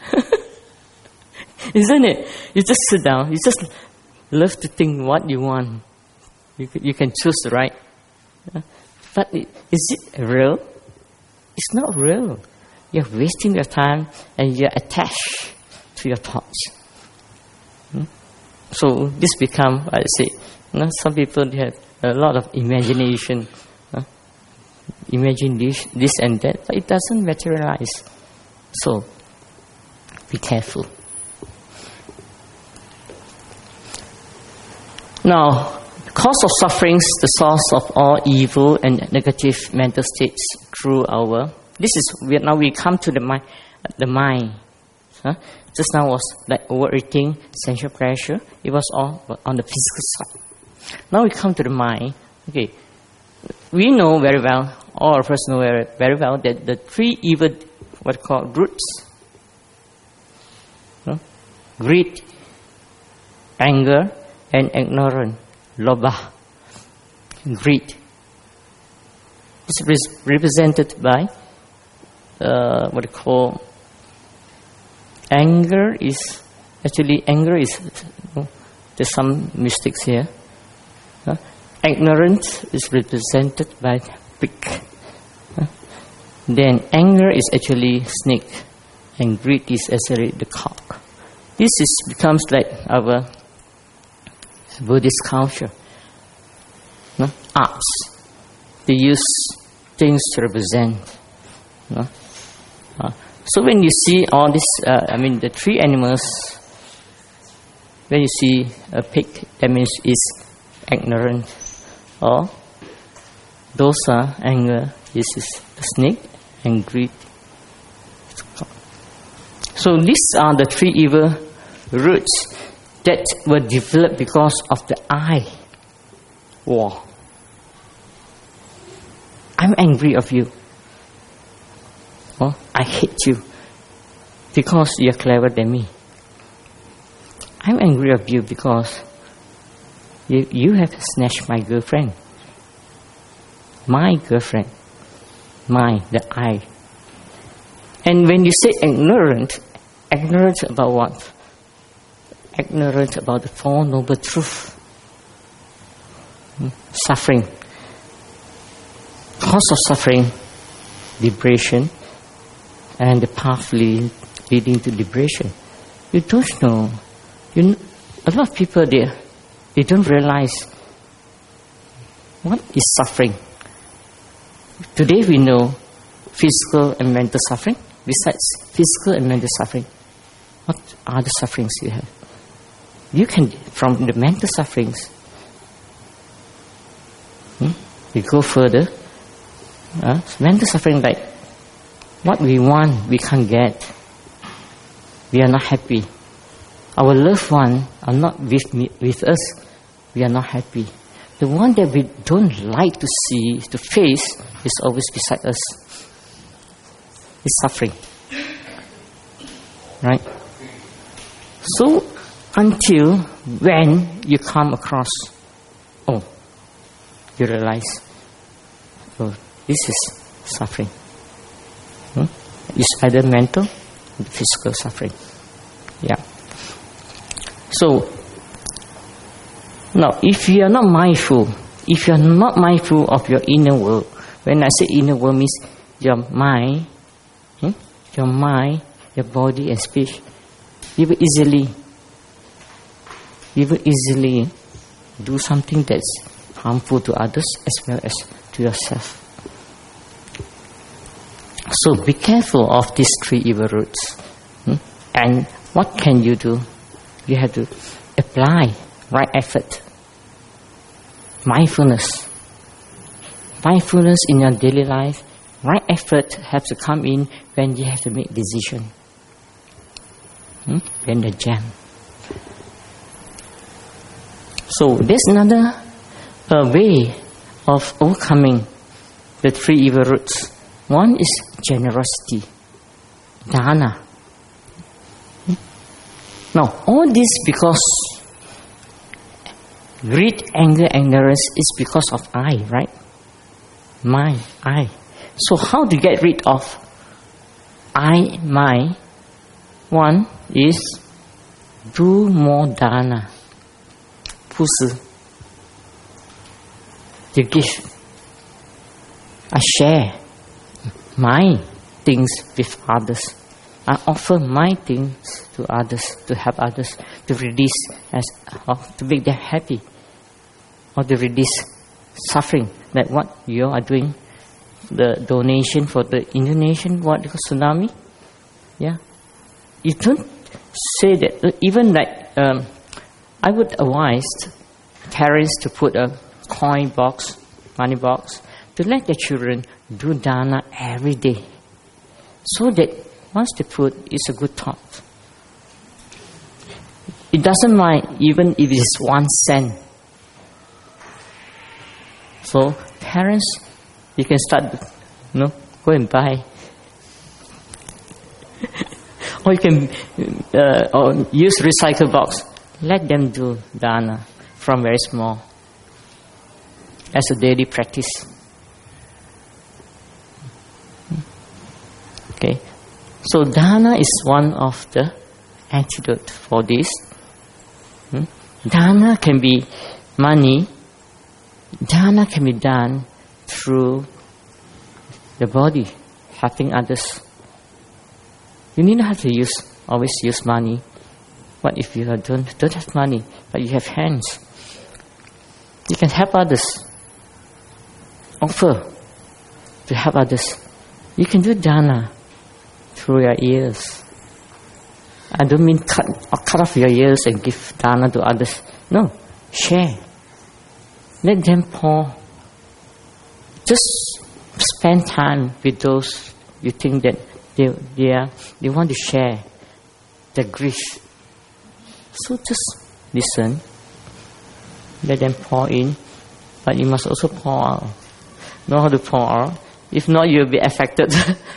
Isn't it? You just sit down. You just love to think what you want. You, you can choose, right? But is it real? It's not real. You're wasting your time and you're attached to your thoughts. Hmm? So this becomes, I say, you know, some people they have a lot of imagination. Huh? Imagine this, this and that, but it doesn't materialize. So be careful. Now, cause of sufferings, the source of all evil and negative mental states through our. This is now we come to the mind. The mind. Huh? Just now was like overeating, sensual pleasure. It was all on the physical side. Now we come to the mind. Okay, we know very well. All of us know very, very well that the three evil, what called roots, huh? Greed, anger, and ignorance, lobha, greed. It's represented by uh, what we call anger. Is actually anger is you know, there's some mistakes here. Uh, ignorance is represented by pig. Uh, then anger is actually snake, and greed is actually the cock. This is becomes like our Buddhist culture. No? Arts. They use things to represent. No? Uh, so when you see all this, uh, I mean the three animals, when you see a pig, that means it's ignorant. Or dosa, anger, this is the snake, and greed. So these are the three evil roots that were developed because of the I war. I'm angry of you. Or I hate you because you're cleverer than me. I'm angry of you because you, you have snatched my girlfriend. My girlfriend. My, the I. And when you say ignorant, ignorant about what? Ignorant about the Four Noble Truths. Hmm? Suffering. Cause of suffering, liberation, and the path lead, leading to liberation. You don't know. You, a lot of people, they, they don't realize what is suffering. Today we know physical and mental suffering. besides physical and mental suffering? What are the sufferings you have? You can, from the mental sufferings, hmm, we go further. Uh, mental suffering, like what we want, we can't get. We are not happy. Our loved ones are not with me, with us. We are not happy. The one that we don't like to see, to face, is always beside us. It's suffering. Right? So, until when you come across, oh, you realize, oh, this is suffering. Hmm? It's either mental or physical suffering. Yeah. So, now, if you are not mindful, if you are not mindful of your inner world, when I say inner world means your mind, hmm, your mind, your body and speech, you will easily, you will easily do something that's harmful to others as well as to yourself. So be careful of these three evil roots. Hmm? And what can you do? You have to apply right effort. Mindfulness. Mindfulness in your daily life. Right effort has to come in when you have to make decision. Hmm? When the jam. So there's another uh, way of overcoming the three evil roots. One is generosity. Dana. Hmm? Now, all this because greed, anger, ignorance is because of I, right? My, I. So how to get rid of I, my? One is do more dana. 布施. You give. I share my things with others. I offer my things to others, to help others, to release, as, or to make them happy, or to release suffering, like what you are doing, the donation for the Indonesian, what tsunami, yeah. You don't say that, even like, um, I would advise parents to put a coin box, money box, to let their children do dana every day, so that once they put, it's a good thought. It doesn't mind even if it's one cent. So parents, you can start, you know, go and buy. Or you can uh, or use recycle box. Let them do dana from very small as a daily practice. Okay, so dana is one of the antidote for this. Hmm? Dana can be money. Dana can be done through the body, helping others. You need not have to use always use money. What if you don't don't have money, but you have hands? You can help others. Offer to help others. You can do dana through your ears. I don't mean cut or cut off your ears and give dana to others. No, share. Let them pour. Just spend time with those you think that they they are, they want to share the grief. So just listen. Let them pour in, but you must also pour out. Know how to pour out. If not, you'll be affected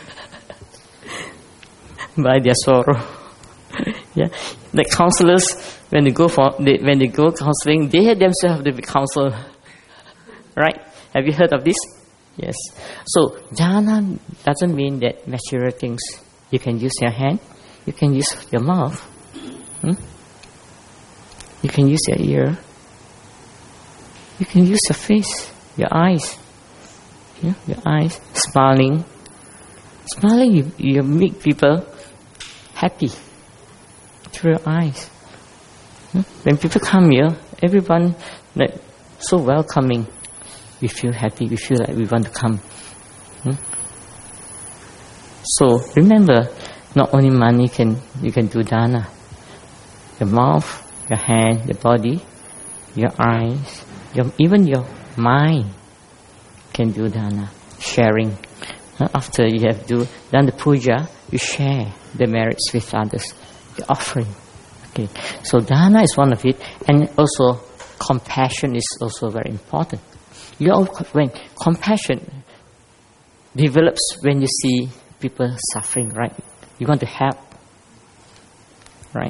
by their sorrow. Yeah, the counselors, when they go for they, when they go counseling, they themselves have to be counseled. Right? Have you heard of this? Yes. So dana doesn't mean that material things. You can use your hand. You can use your mouth. Hmm? You can use your ear. You can use your face, your eyes. Yeah, your eyes. Smiling. Smiling, you, you make people happy through your eyes. Hmm? When people come here, everyone like so welcoming. We feel happy. We feel like we want to come. Hmm? So remember, not only money can you can do dana. Your mouth, your hand, your body, your eyes, your, even your mind can do dana. Sharing. Uh, after you have do, done the puja, you share the merits with others. The offering. Okay. So dana is one of it, and also compassion is also very important. You all, when compassion develops when you see people suffering, right? You want to help, right?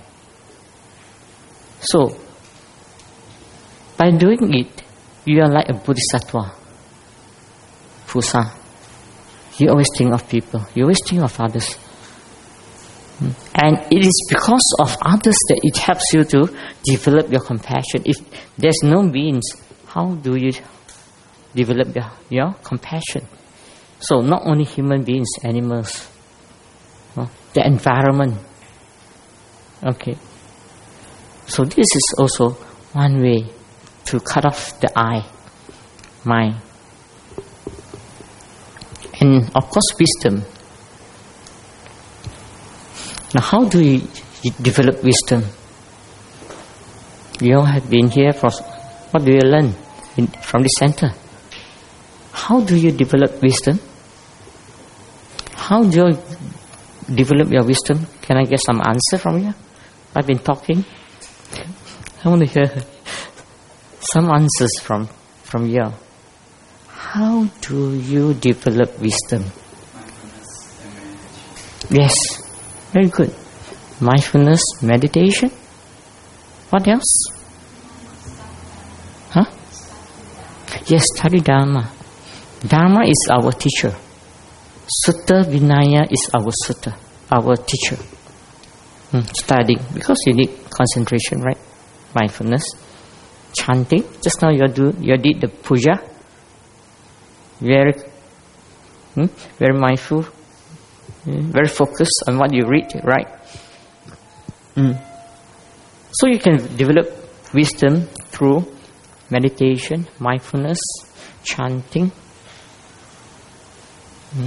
So, by doing it, you are like a bodhisattva, Pusa. You always think of people. You always think of others. And it is because of others that it helps you to develop your compassion. If there's no means, how do you develop your, your compassion? So not only human beings, animals, no? The environment. Okay. So this is also one way to cut off the eye, mind. And of course wisdom. Now how do you develop wisdom? You all have been here for, what do you learn in, from this center? How do you develop wisdom? How do you develop your wisdom? Can I get some answer from you? I've been talking. I want to hear some answers from, from you. How do you develop wisdom? Yes, very good. Mindfulness, meditation. What else? Huh? Yes, study Dharma. Dharma is our teacher. Sutta Vinaya is our sutta, our teacher. Hmm, studying, because you need concentration, right? Mindfulness. Chanting. Just now you do, you did the puja. Very, hmm, very mindful, hmm, very focused on what you read, right? Hmm. So you can develop wisdom through meditation, mindfulness, chanting, hmm.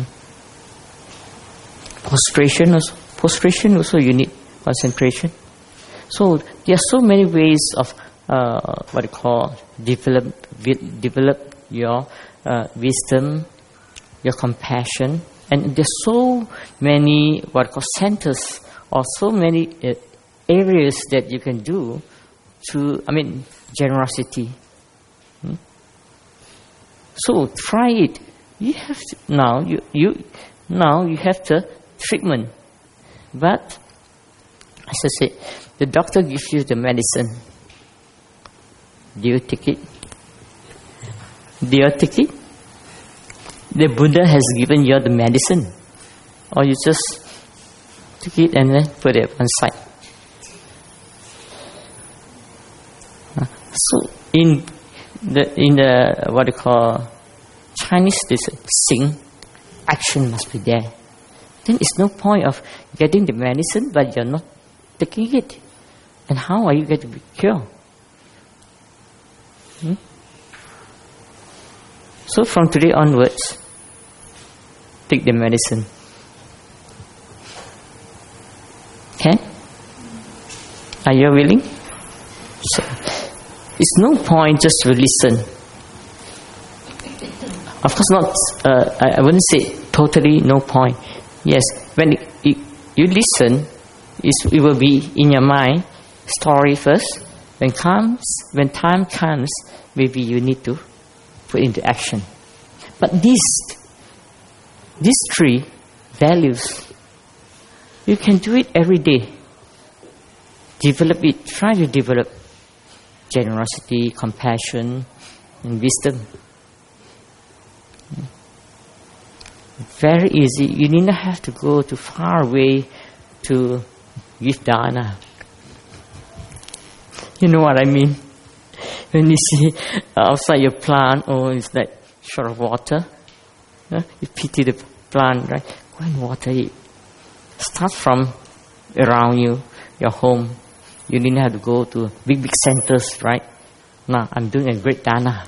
Prostration also. Prostration also you need concentration. So there are so many ways of uh, what you call develop develop your uh, wisdom, your compassion, and there's so many what you call centers or so many uh, areas that you can do to, I mean, generosity. Hmm? So try it. You have to, now you you now you have the treatment, but as I said, the doctor gives you the medicine. Do you take it? Do you take it? The Buddha has given you the medicine, or you just take it and then put it on side. So in the in the what you call Chinese, they say, "Sing," action must be there. Then it's no point of getting the medicine, but you're not taking it. And how are you going to be cured? Hmm? So from today onwards, take the medicine. Okay? Are you willing? So, it's no point just to listen. Of course not, uh, I, I wouldn't say totally no point. Yes, when it, it, you listen, it will be in your mind, story first. When comes, when time comes, maybe you need to put into action. But these, these three values, you can do it every day. Develop it. Try to develop generosity, compassion, and wisdom. Very easy. You need not have to go too far away to give dana. You know what I mean? When you see outside your plant, oh, it's like short of water. Huh? You pity the plant, right? Go and water it. Start from around you, your home. You need not have to go to big, big centers, right? Now, I'm doing a great dana.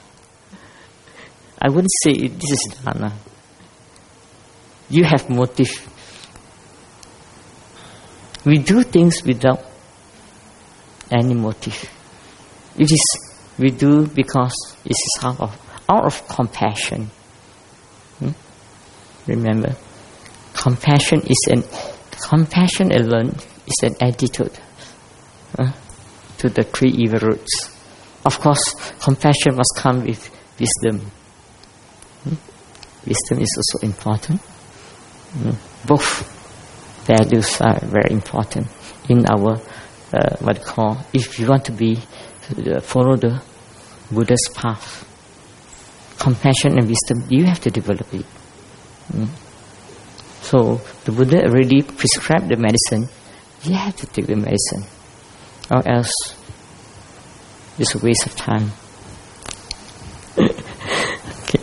I wouldn't say this is dana. You have motive We do things without any motive. It is we do because it is out of out of compassion. Hmm? Remember, compassion is an compassion alone is an antidote uh, to the three evil roots. Of course, compassion must come with wisdom. Hmm? Wisdom is also important. Hmm? Both values are very important in our uh, what we call. If you want to be uh, follow the Buddha's path, compassion and wisdom, you have to develop it. Hmm? So the Buddha already prescribed the medicine. You have to take the medicine, or else it's a waste of time. Okay.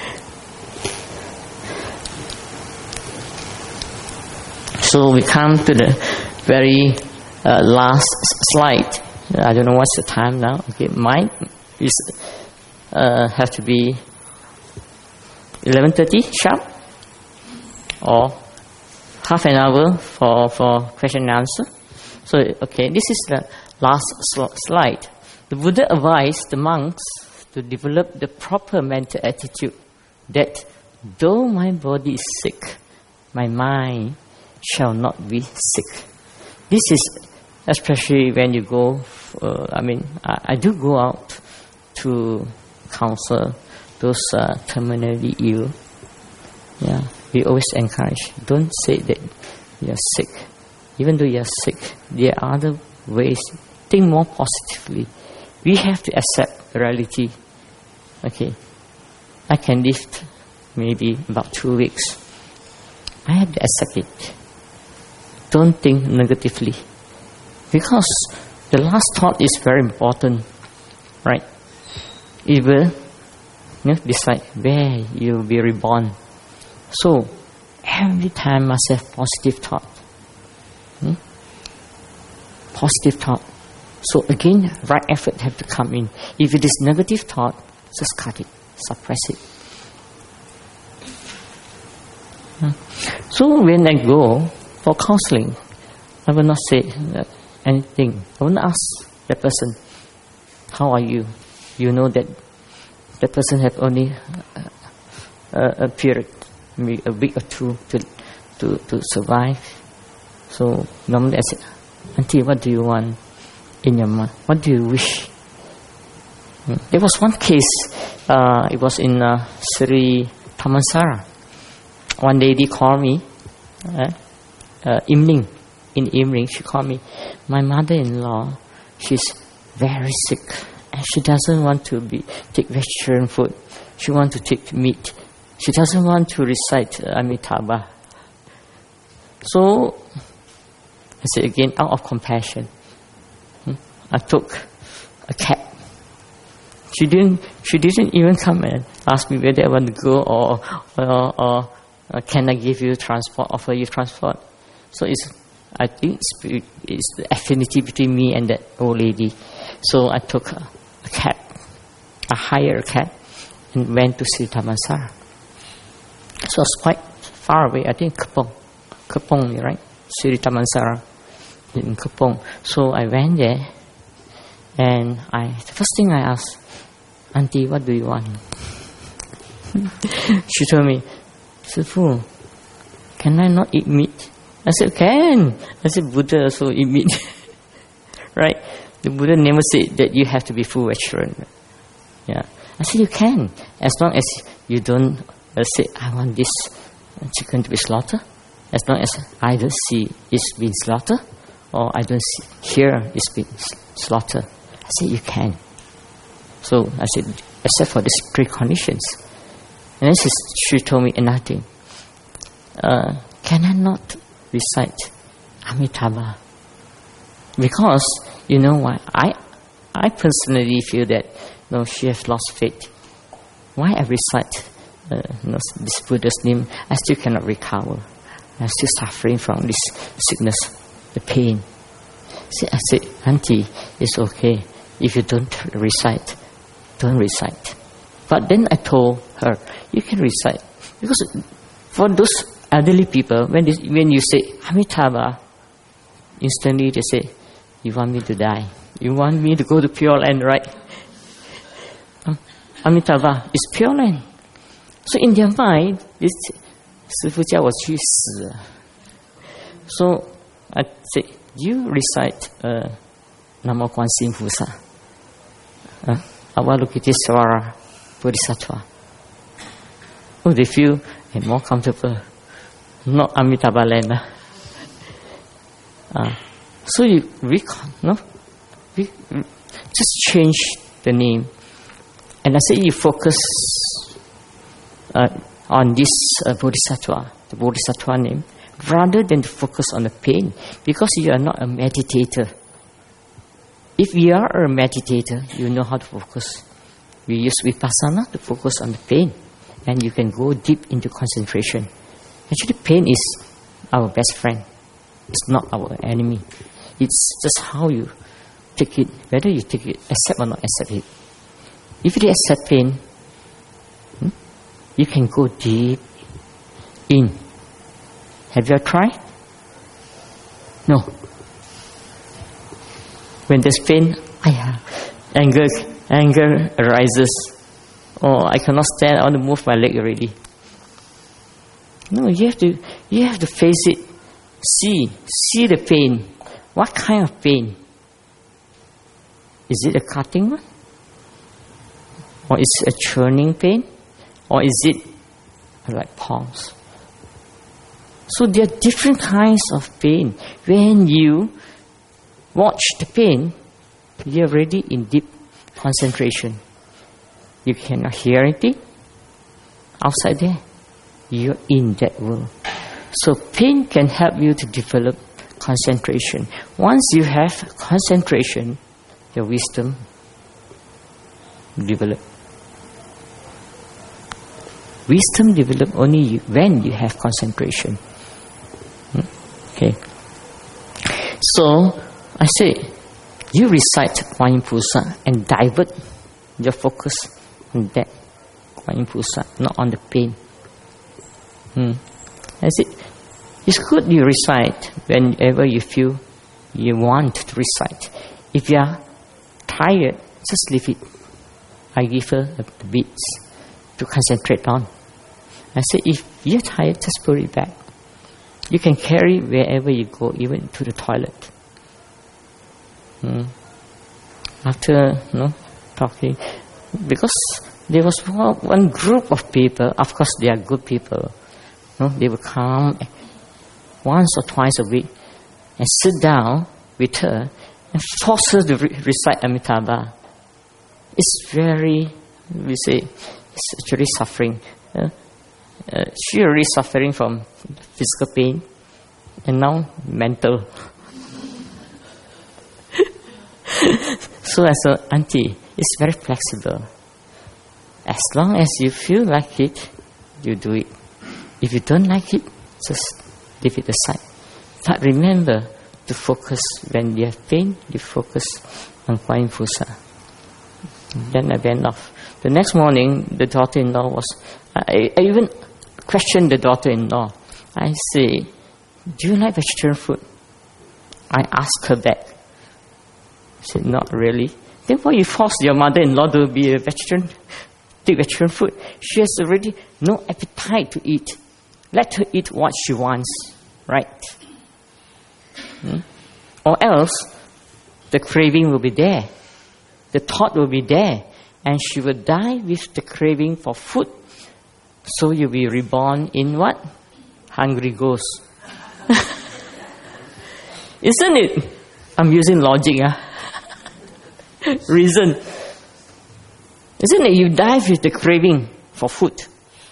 So we come to the very uh, last slide. I don't know what's the time now. Okay, mine is uh, have to be eleven thirty sharp, or half an hour for, for question and answer. So, okay, this is the last sl- slide. The Buddha advised the monks to develop the proper mental attitude that though my body is sick, my mind shall not be sick. This is especially when you go, uh, I mean, I, I do go out to counsel those uh, terminally ill. Yeah. We always encourage, don't say that you're sick. Even though you're sick, there are other ways. Think more positively. We have to accept reality. Okay, I can live maybe about two weeks. I have to accept it. Don't think negatively. Because the last thought is very important. Right? It will you know, decide where you will be reborn. So, every time must have positive thought. Hmm? Positive thought. So again, right effort have to come in. If it is negative thought, just cut it, suppress it. Hmm? So when I go for counseling, I will not say anything. I will not ask the person, how are you? You know that the person have only a, a period, maybe a week or two to, to, to survive. So normally I say, Auntie, what do you want in your mind? What do you wish? Hmm. There was one case, uh, it was in uh, Sri Dhammasara. One lady called me, uh, uh, evening, in evening, she called me, my mother-in-law, she's very sick, and she doesn't want to be take vegetarian food. She wants to take meat. She doesn't want to recite uh, Amitabha. So, I said again, out of compassion, hmm, I took a cab. She didn't. She didn't even come and ask me whether I want to go or, or, or uh, can I give you transport, offer you transport. So it's, I think it's, it's the affinity between me and that old lady. So I took a, a cab, I hired a cab, and went to Sri Dhammasara. So it's quite far away. I think Kepong, Kepong, right? Sri Dhammasara in Kepong. So I went there, and I the first thing I asked, Auntie, what do you want? She told me, Sifu, can I not eat meat? I said, can. I said, Buddha also eat meat. Right? The Buddha never said that you have to be full vegetarian. Yeah. I said, you can. As long as you don't uh, say, I want this chicken to be slaughtered. As long as I don't see it's being slaughtered, or I don't see, hear it's being slaughtered. I said, you can. So I said, except for these three conditions. And then she, she told me another thing. Uh, can I not recite Amitabha? Because, you know why? I I personally feel that, you know, she has lost faith. Why I recite uh, you know, this Buddha's name, I still cannot recover. I'm still suffering from this sickness, the pain. See, I said, Auntie, it's okay. If you don't recite, don't recite. But then I told her, you can recite. Because for those elderly people, when they, when you say Amitabha, instantly they say, you want me to die? You want me to go to Pure Land, right? Um, Amitabha is Pure Land. So in their mind, this 师父叫我去死. So I say, you recite uh, Namo Kuan Yin Pu Sa, uh, Avalokitesvara Bodhisattva. Oh, they feel uh, more comfortable. Not Amitabha Land. Uh, so you recon, no? We, just change the name. And I say you focus uh, on this uh, Bodhisattva, the Bodhisattva name, rather than to focus on the pain, because you are not a meditator. If you are a meditator, you know how to focus. We use Vipassana to focus on the pain, and you can go deep into concentration. Actually, pain is our best friend. It's not our enemy. It's just how you take it, whether you take it, accept or not accept it. If you accept pain, hmm, you can go deep in. Have you tried? No. When there's pain, I have anger, anger arises. Oh, I cannot stand, I want to move my leg already. No, you have to, you have to face it. See, see the pain. What kind of pain? Is it a cutting one? Or is it a churning pain? Or is it like pulse? So there are different kinds of pain. When you watch the pain, you're already in deep concentration. You cannot hear anything outside there. You're in that world. So pain can help you to develop concentration. Once you have concentration, your wisdom develop. Wisdom develop only you, when you have concentration. Okay. So I say, you recite Kuan Yin Pu Sa and divert your focus on that Kuan Yin Pu Sa, not on the pain. Hmm. I say, it's good you recite whenever you feel you want to recite. If you are tired, just leave it. I give her the beats to concentrate on. I say, if you're tired, just put it back. You can carry wherever you go, even to the toilet. Hmm. After you know, talking, because there was one group of people, of course they are good people, you know, they will come once or twice a week and sit down with her and force her to re- recite Amitabha. It's very, we say, it's actually suffering. Uh, uh, she already suffering from physical pain and now mental. So I said, Auntie, it's very flexible. As long as you feel like it, you do it. If you don't like it, just leave it aside. But remember to focus. When you have pain, you focus on Kuan Yin Pu Sa. Then I went off. The next morning, the daughter-in-law was... I, I even questioned the daughter-in-law. I say, do you like vegetarian food? I asked her back. She said, not really. Then why you force your mother-in-law to be a vegetarian? Take vegetarian food. She has already no appetite to eat. Let her eat what she wants, right? Hmm? Or else, the craving will be there. The thought will be there. And she will die with the craving for food. So you'll be reborn in what? Hungry ghost. Isn't it? I'm using logic. Huh? Reason. Isn't it? You die with the craving for food.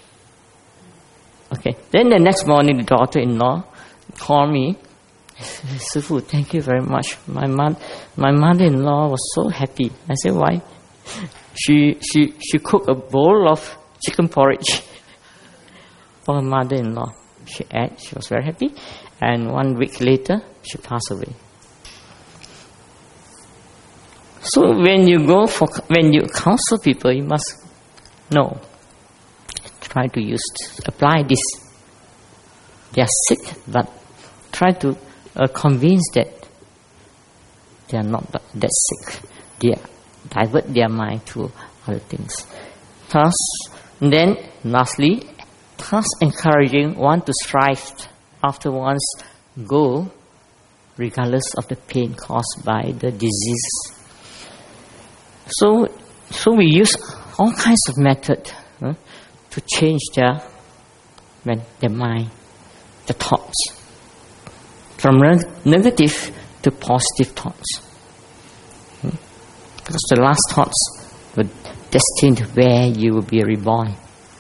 Okay. Then the next morning, the daughter-in-law called me. Sifu, thank you very much. My mom, my mother-in-law was so happy. I said, why? She she she cooked a bowl of chicken porridge for her mother-in-law. She ate. She was very happy. And one week later, she passed away. So when you go for when you counsel people, you must know. Try to use apply this. They are sick, but try to uh, convince that they are not that sick. They divert their mind to other things. Thus, then lastly, thus encouraging one to strive after one's goal, regardless of the pain caused by the disease. So, so we use all kinds of methods huh, to change their, their mind, the thoughts, from negative to positive thoughts. Hmm? Because the last thoughts were destined where you will be reborn.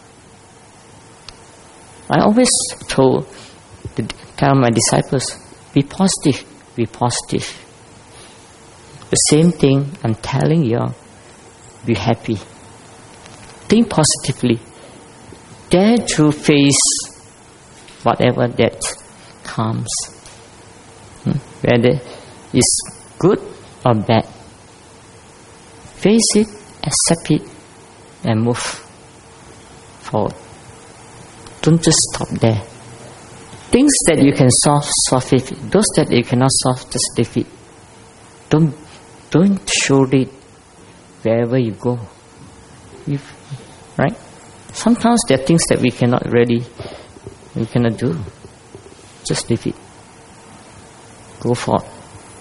I always told, tell my disciples, be positive, be positive. The same thing I'm telling you, be happy. Think positively. Dare to face whatever that comes. Hmm? Whether it's good or bad. Face it, accept it, and move forward. Don't just stop there. Things that you can solve, solve it. Those that you cannot solve, just leave it. Don't, don't show it wherever you go. You, right? Sometimes there are things that we cannot really, we cannot do. Just leave it. Go for it.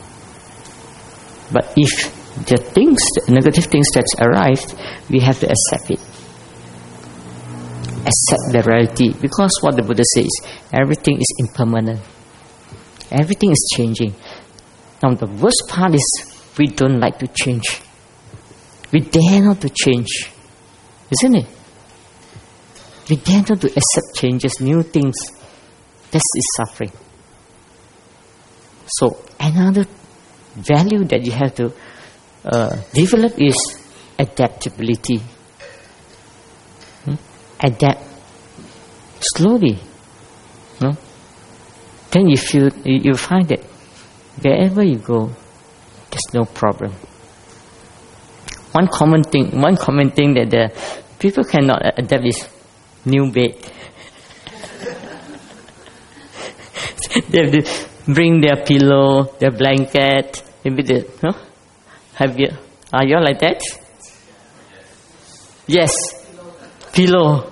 But if the things, the negative things that arrived, we have to accept it. Accept the reality. Because what the Buddha says, everything is impermanent. Everything is changing. Now the worst part is we don't like to change. We dare not to change. Isn't it? We dare not to accept changes, new things. This is suffering. So another value that you have to uh, develop is adaptability. Hmm? Adapt slowly. No? Then you feel you find that wherever you go, there's no problem. One common thing, one common thing that the people cannot adapt is new bed. They have to bring their pillow, their blanket, maybe the, huh? Have you, are you all like that? Yes, pillow.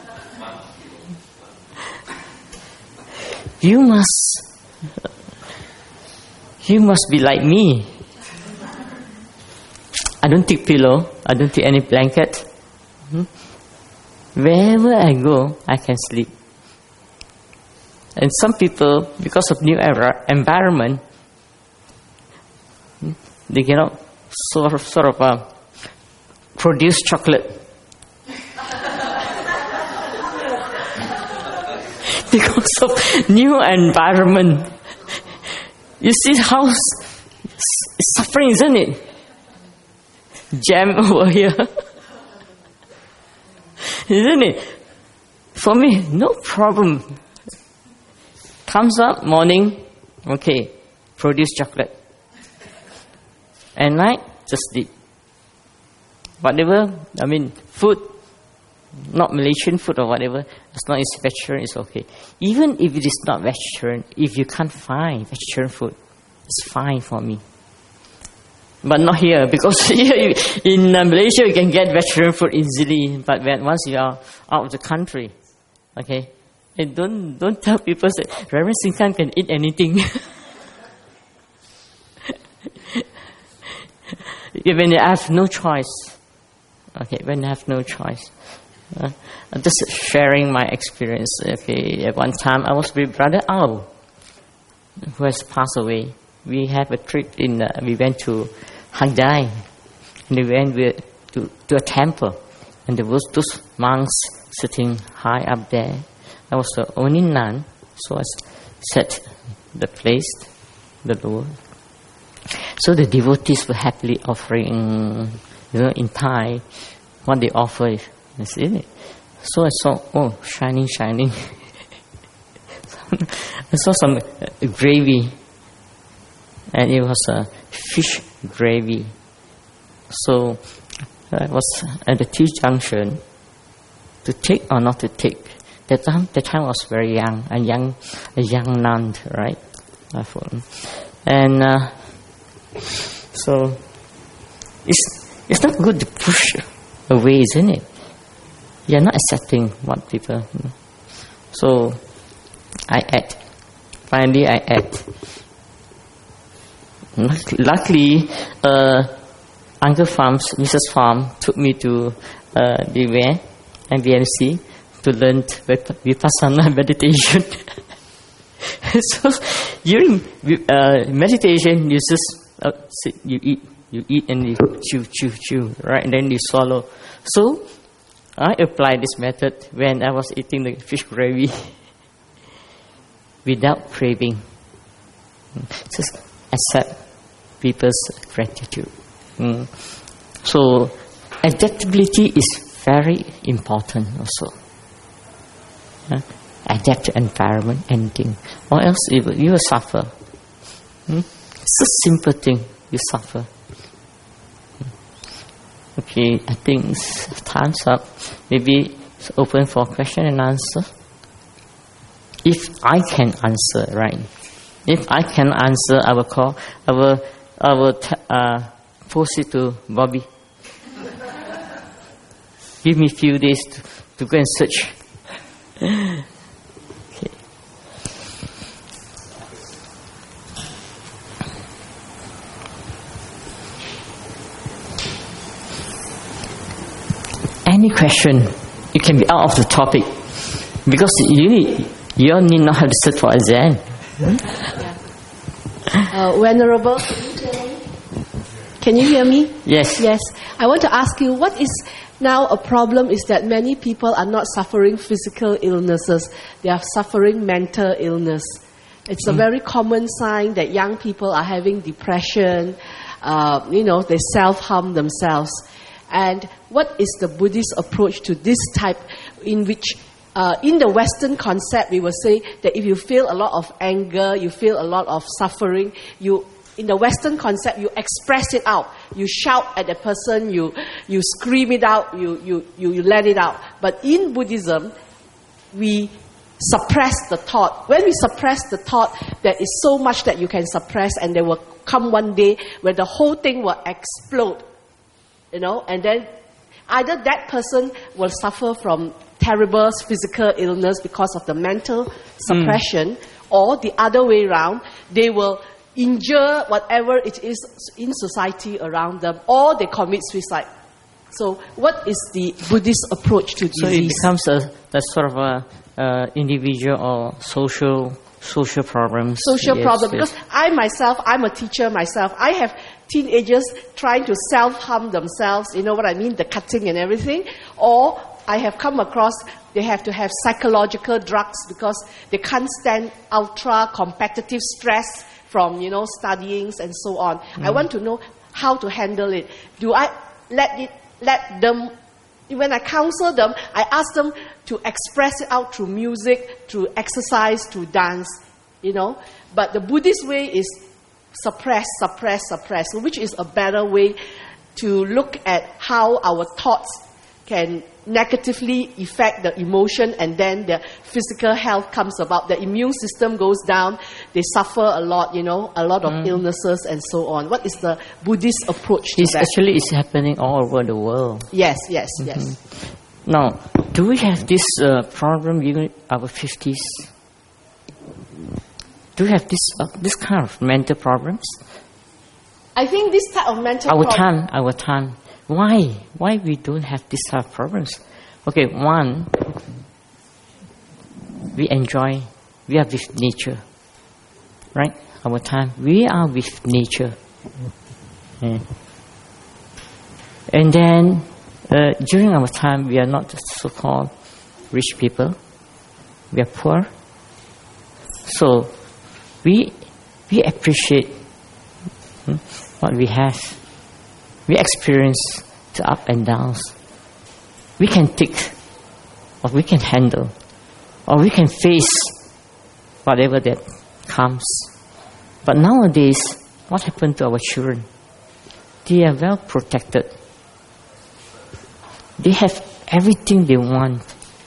You must, you must be like me. I don't take pillow, I don't take any blanket. Hmm? Wherever I go, I can sleep. And some people, because of new era, environment, they cannot sort of, sort of uh, produce chocolate. Because of new environment. You see how it's suffering, isn't it? Jam over here. Isn't it? For me, no problem. Comes up, morning, okay, produce chocolate. At night, just sleep. Whatever, I mean, food, not Malaysian food or whatever, as long as it's vegetarian, it's okay. Even if it is not vegetarian, if you can't find vegetarian food, it's fine for me. But not here, because here in uh, Malaysia you can get vegetarian food easily. But when, once you are out of the country, okay, and don't don't tell people that Reverend Sinkan can eat anything. When you have no choice, okay, when you have no choice. Uh, I'm just sharing my experience. Okay, at one time I was with Brother Al, who has passed away. We have a trip in. Uh, we went to Handai, and we went with, to to a temple, and there was those monks sitting high up there. I was the only nun, so I set the place, the Lord. So the devotees were happily offering, you know, in Thai, what they offer. You see it? So I saw, oh, shining, shining. I saw some uh, gravy, and it was a fish gravy. So I was at the T-junction to take or not to take. That time, that time I was very young, a young, a young nun, right? And uh, So it's it's not good to push away, isn't it? You're not accepting what people. You know. So I ate. Finally, I ate. Luckily, uh, Uncle Farms, Missus Farm took me to uh, the W E and V M C to learn Vipassana meditation. So during uh, meditation, you just uh, sit, you eat, you eat and you chew, chew, chew, right? And then you swallow. So I applied this method when I was eating the fish gravy without craving. Just accept people's gratitude. Mm. So adaptability is very important also. Yeah? Adapt to environment, anything, or else you will, you will suffer. Hmm? It's a simple thing, you suffer. Okay, I think time's up. Maybe it's open for question and answer. If I can answer, right? If I can answer, I will call, I will, I will t- uh, post it to Bobby. Give me a few days to, to go and search. Okay. Any question? It can be out of the topic, because you need, you need not have to sit for exam. Uh, Venerable, can you hear me? Yes. Yes. I want to ask you, what is now a problem is that many people are not suffering physical illnesses. They are suffering mental illness. It's a mm. very common sign that young people are having depression. Uh, you know, they self-harm themselves. And what is the Buddhist approach to this type, in which Uh, in the Western concept, we will say that if you feel a lot of anger, you feel a lot of suffering, you, in the Western concept, you express it out. You shout at the person, you, you scream it out, you, you, you, you let it out. But in Buddhism, we suppress the thought. When we suppress the thought, there is so much that you can suppress, and there will come one day where the whole thing will explode. You know, and then either that person will suffer from terrible physical illness because of the mental suppression, mm. or the other way around, they will injure whatever it is in society around them, or they commit suicide. So what is the Buddhist approach to disease? So it becomes a, a sort of a uh, individual or social social problems. Social yes, problem. yes. Because I myself, I'm a teacher myself. I have teenagers trying to self-harm themselves, you know what I mean, the cutting and everything. Or I have come across, they have to have psychological drugs because they can't stand ultra-competitive stress from, you know, studyings and so on. Mm. I want to know how to handle it. Do I let it, let them, when I counsel them, I ask them to express it out through music, through exercise, through dance, you know. But the Buddhist way is suppress, suppress, suppress, which is a better way to look at how our thoughts can negatively affect the emotion, and then the physical health comes about. The immune system goes down, they suffer a lot, you know, a lot of mm. illnesses and so on. What is the Buddhist approach to it's that? Actually, it's happening all over the world. Yes, yes, mm-hmm. yes. Now, do we have this uh, problem in our fifties? Do we have this uh, this kind of mental problems? I think this type of mental our problem... time, our time. Why? Why we don't have this type of problems? Okay, one, we enjoy, we are with nature, right? Our time, we are with nature. Yeah. And then, uh, during our time, we are not so-called rich people. We are poor. So, we we appreciate hmm, what we have. We experience the up and downs. We can take, or we can handle, or we can face whatever that comes. But nowadays, what happened to our children? They are well protected. They have everything they want.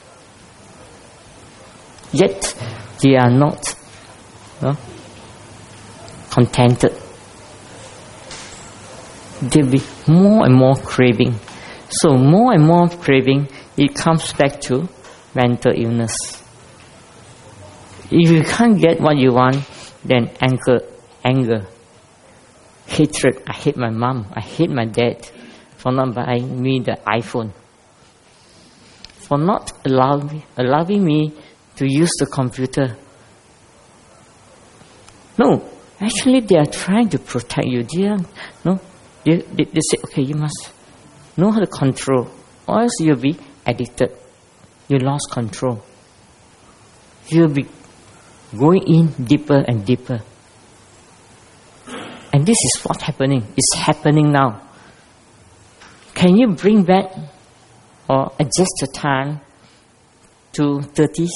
Yet, they are not you know, contented. there'll be more and more craving. So more and more craving, it comes back to mental illness. If you can't get what you want, then anger, anger, hatred. I hate my mom. I hate my dad for not buying me the iPhone, for not allowing allowing me to use the computer. No, actually they are trying to protect you. They are, no, they, they, they say, okay, you must know how to control, or else you'll be addicted. You lost control. You'll be going in deeper and deeper. And this is what's happening. It's happening now. Can you bring back or adjust the time to thirties?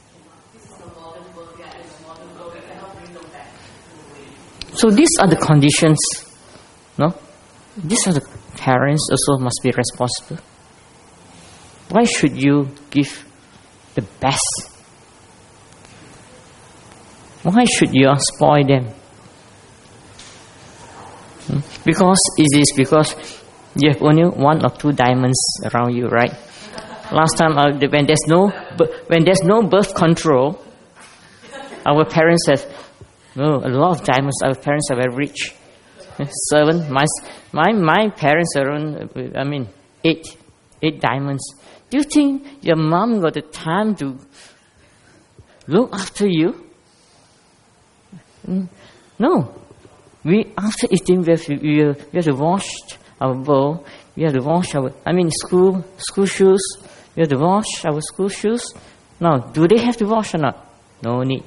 So these are the conditions. No? These are the parents also must be responsible. Why should you give the best? Why should you spoil them? Hmm? Because it is because you have only one or two diamonds around you, right? Last time, uh, when there's no when there's no birth control, our parents have no a lot of diamonds. Our parents are very rich. Seven. My my my parents are on. I mean, eight eight diamonds. Do you think your mom got the time to look after you? No. We after eating, we have to, we have to wash our bowl. We have to wash our. I mean, school school shoes. We have to wash our school shoes. Now, do they have to wash or not? No need.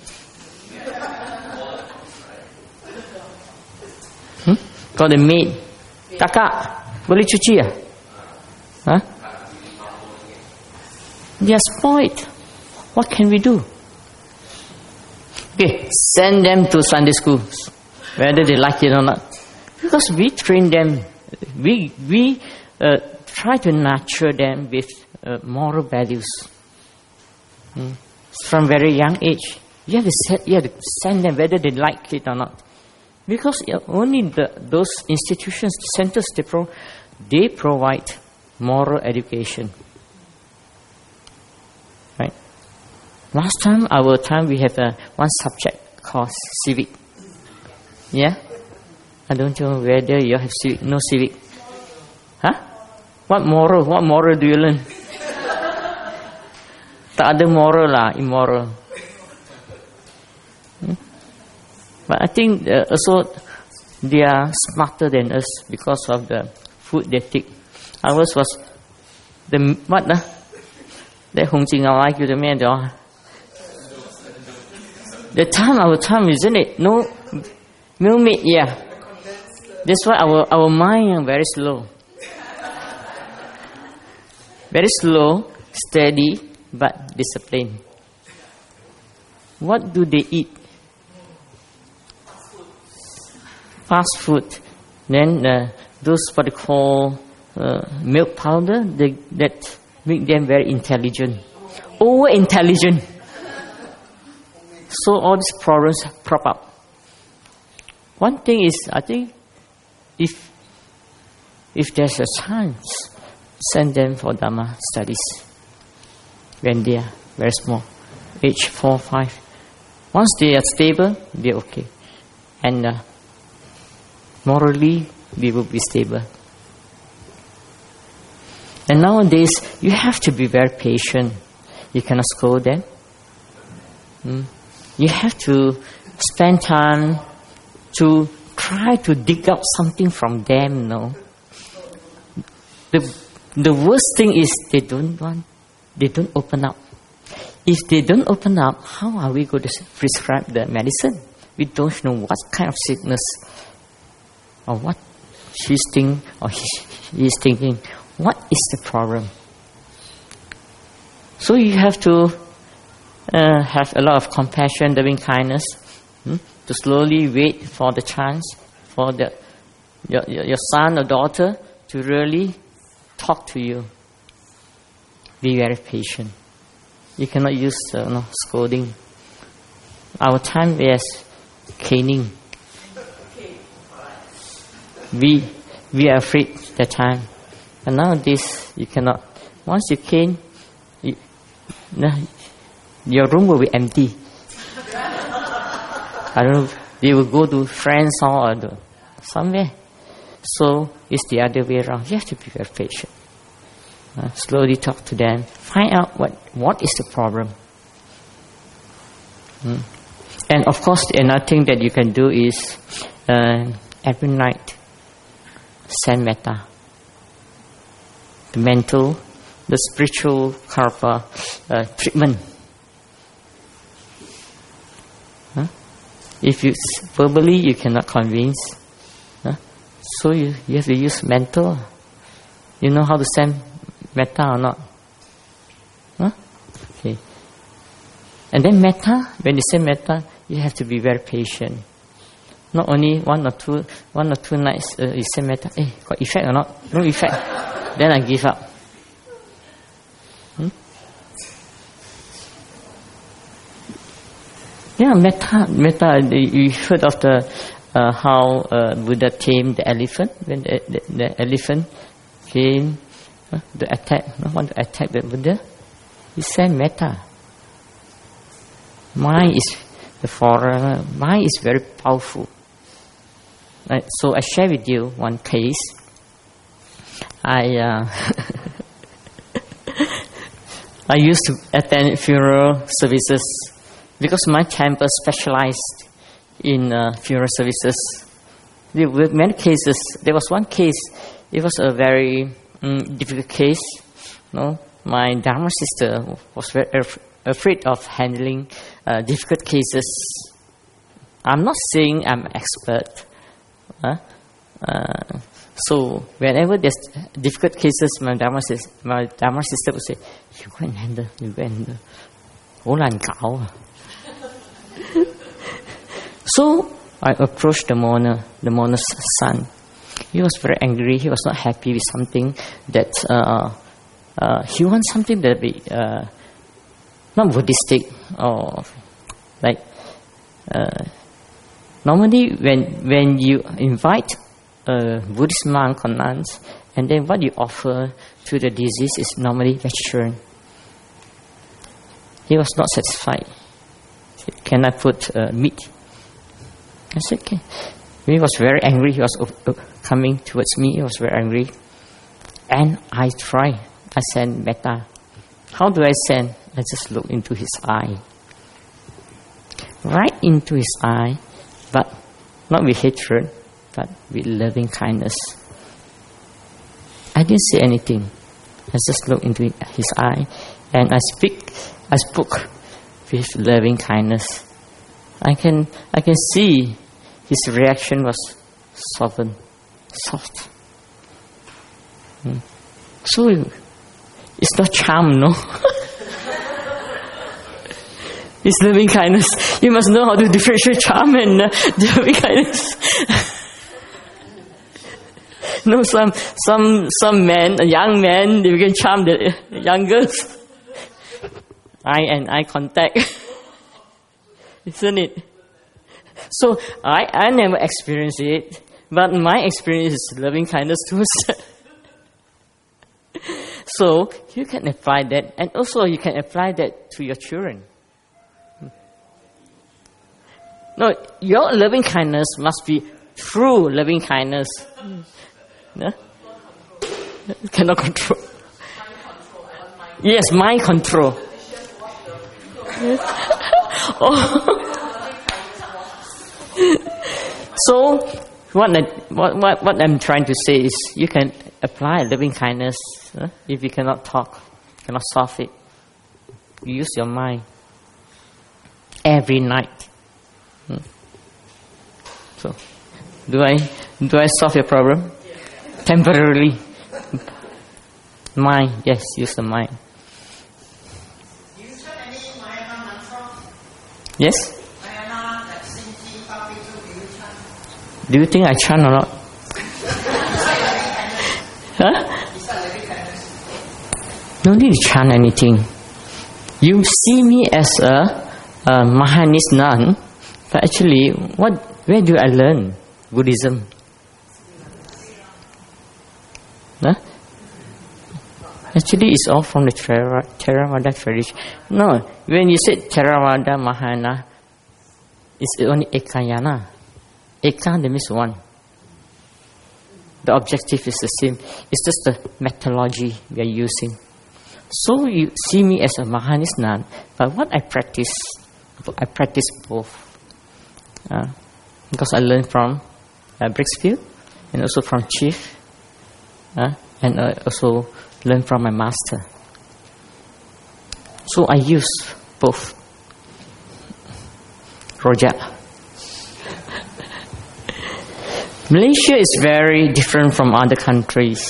Hmm? Got a maid. Kakak, boleh cuci ya? Huh? They are spoiled. What can we do? Okay, send them to Sunday schools, whether they like it or not. Because we train them, we we uh, try to nurture them with uh, moral values. Hmm. From very young age, you have, to set, you have to send them whether they like it or not. Because only the, those institutions, centers, they, pro, they provide moral education. Right? Last time, our time, we have uh, one subject called civic. Yeah? I don't know whether you have civic. No civic. Huh? What moral? What moral do you learn? Tak ada moral lah, immoral. Hmm? But I think uh, also they are smarter than us because of the food they take. Ours was the what lah? The Hong Jing I like you the man there. The time our time isn't it? No meal meat, yeah. That's why our our mind very slow. Very slow, steady, but disciplined. What do they eat? Fast food. Then uh, those what they call uh, milk powder, they, that make them very intelligent, over intelligent. So all these problems crop up. One thing is, I think, if if there's a chance, send them for Dharma studies when they are very small, age four, five. Once they are stable, they're okay. And uh, morally, they will be stable. And nowadays, you have to be very patient. You cannot scold them. Mm. You have to spend time to try to dig out something from them, no? The the worst thing is they don't want, they don't open up. If they don't open up, how are we going to prescribe the medicine? We don't know what kind of sickness or what she's thinking or he, he is thinking. What is the problem? So you have to uh, have a lot of compassion, loving kindness, hmm, to slowly wait for the chance for the your, your, your son or daughter to really talk to you. Be very patient. You cannot use uh, no, scolding. Our time is caning. We we are afraid at that time. And nowadays, you cannot. Once you came, you, your room will be empty. I don't know, you will go to friends or the, somewhere. So it's the other way around. You have to be very patient. Uh, slowly talk to them. Find out what, what is the problem. Mm. And of course, another thing that you can do is uh, every night send metta. The mental, the spiritual karma uh, treatment. Huh? If you verbally you cannot convince, huh? So you, you have to use mental. You know how to send metta or not? Huh? Okay. And then metta, when you say metta, you have to be very patient. Not only one or two, one or two nights uh, you say metta, eh, got effect or not? No effect. Then I give up. Hmm? Yeah, metta, metta. You heard of the uh, how uh, Buddha tamed the elephant when the, the, the elephant came uh, to attack, not want to attack the Buddha. He said metta. Mind is the foreigner. Mind is very powerful. Right, so I share with you one case. I uh, I used to attend funeral services because my temple specialized in uh, funeral services. There were many cases. There was one case. It was a very um, difficult case. No, my Dharma sister was very af- afraid of handling uh, difficult cases. I'm not saying I'm an expert. Huh? Uh, so whenever there's difficult cases, my Dharma sister, my Dharma sister would say, "You go and handle. You go and handle." 好難搞. So I approached the mourner, the mourner's son. He was very angry. He was not happy with something that uh, uh, he wants something that be uh, not Buddhistic or like. Uh, normally, when when you invite a Buddhist monk or nuns, and then what you offer to the deceased is normally vegetarian. He was not satisfied. He said, "Can I put uh, meat?" I said, "Okay." He was very angry. He was uh, coming towards me. He was very angry. And I tried. I sent metta. How do I send? I just look into his eye. Right into his eye, but not with hatred, but with loving kindness. I didn't say anything. I just looked into his eye, and I speak. I spoke with loving kindness. I can, I can see his reaction was softened, soft. Hmm. So it's not charm, no. It's loving kindness. You must know how to differentiate charm and uh, loving kindness. No, some some some men, a young man, they can charm the young girls. Eye and eye contact, isn't it? So I I never experienced it, but my experience is loving kindness towards. So you can apply that, and also you can apply that to your children. No, your loving kindness must be true loving kindness. No? Cannot control. Yes, mind control. Oh. So, what, I, what what what I'm trying to say is, you can apply loving kindness. Huh? If you cannot talk, cannot solve it, you use your mind every night. Hmm. So, do I do I solve your problem? Yeah. Temporarily. Mind, yes, use the mind. Do you chant any Mahayana mantra? Yes. Mahayana, like Shinji, Papitu, do you chant? Do you think I chant or not? Huh? No need to chant anything. You see me as a, a Mahanist nun, but actually, what? Where do I learn Buddhism? Huh? Actually, it's all from the Thera- Theravada tradition. No, when you say Theravada Mahayana, it's only Ekayana. Eka, that means one. The objective is the same. It's just the methodology we are using. So you see me as a Mahayanist nun, but what I practice, I practice both. Uh, because I learned from uh, Breakspear and also from Chief, uh, and I also learned from my master. So I use both. Rojak. Malaysia is very different from other countries.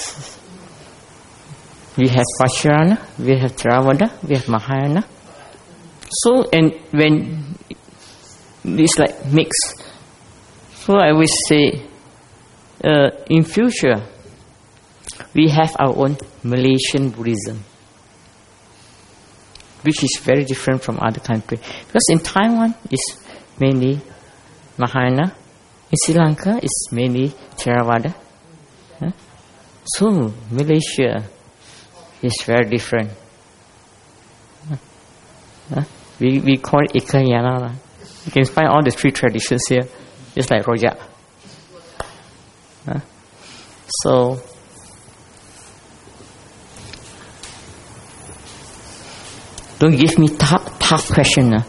We have Vajrayana, we have Theravada, we have Mahayana. So, and when it's like mixed, so I always say, uh, in future, we have our own Malaysian Buddhism, which is very different from other countries. Because in Taiwan, it's mainly Mahayana. In Sri Lanka, it's mainly Theravada. Huh? So, Malaysia is very different. Huh? Huh? We, we call it Ekayana. You can find all the three traditions here, just like Rojak. Huh? So, don't give me tough, tough question. Huh?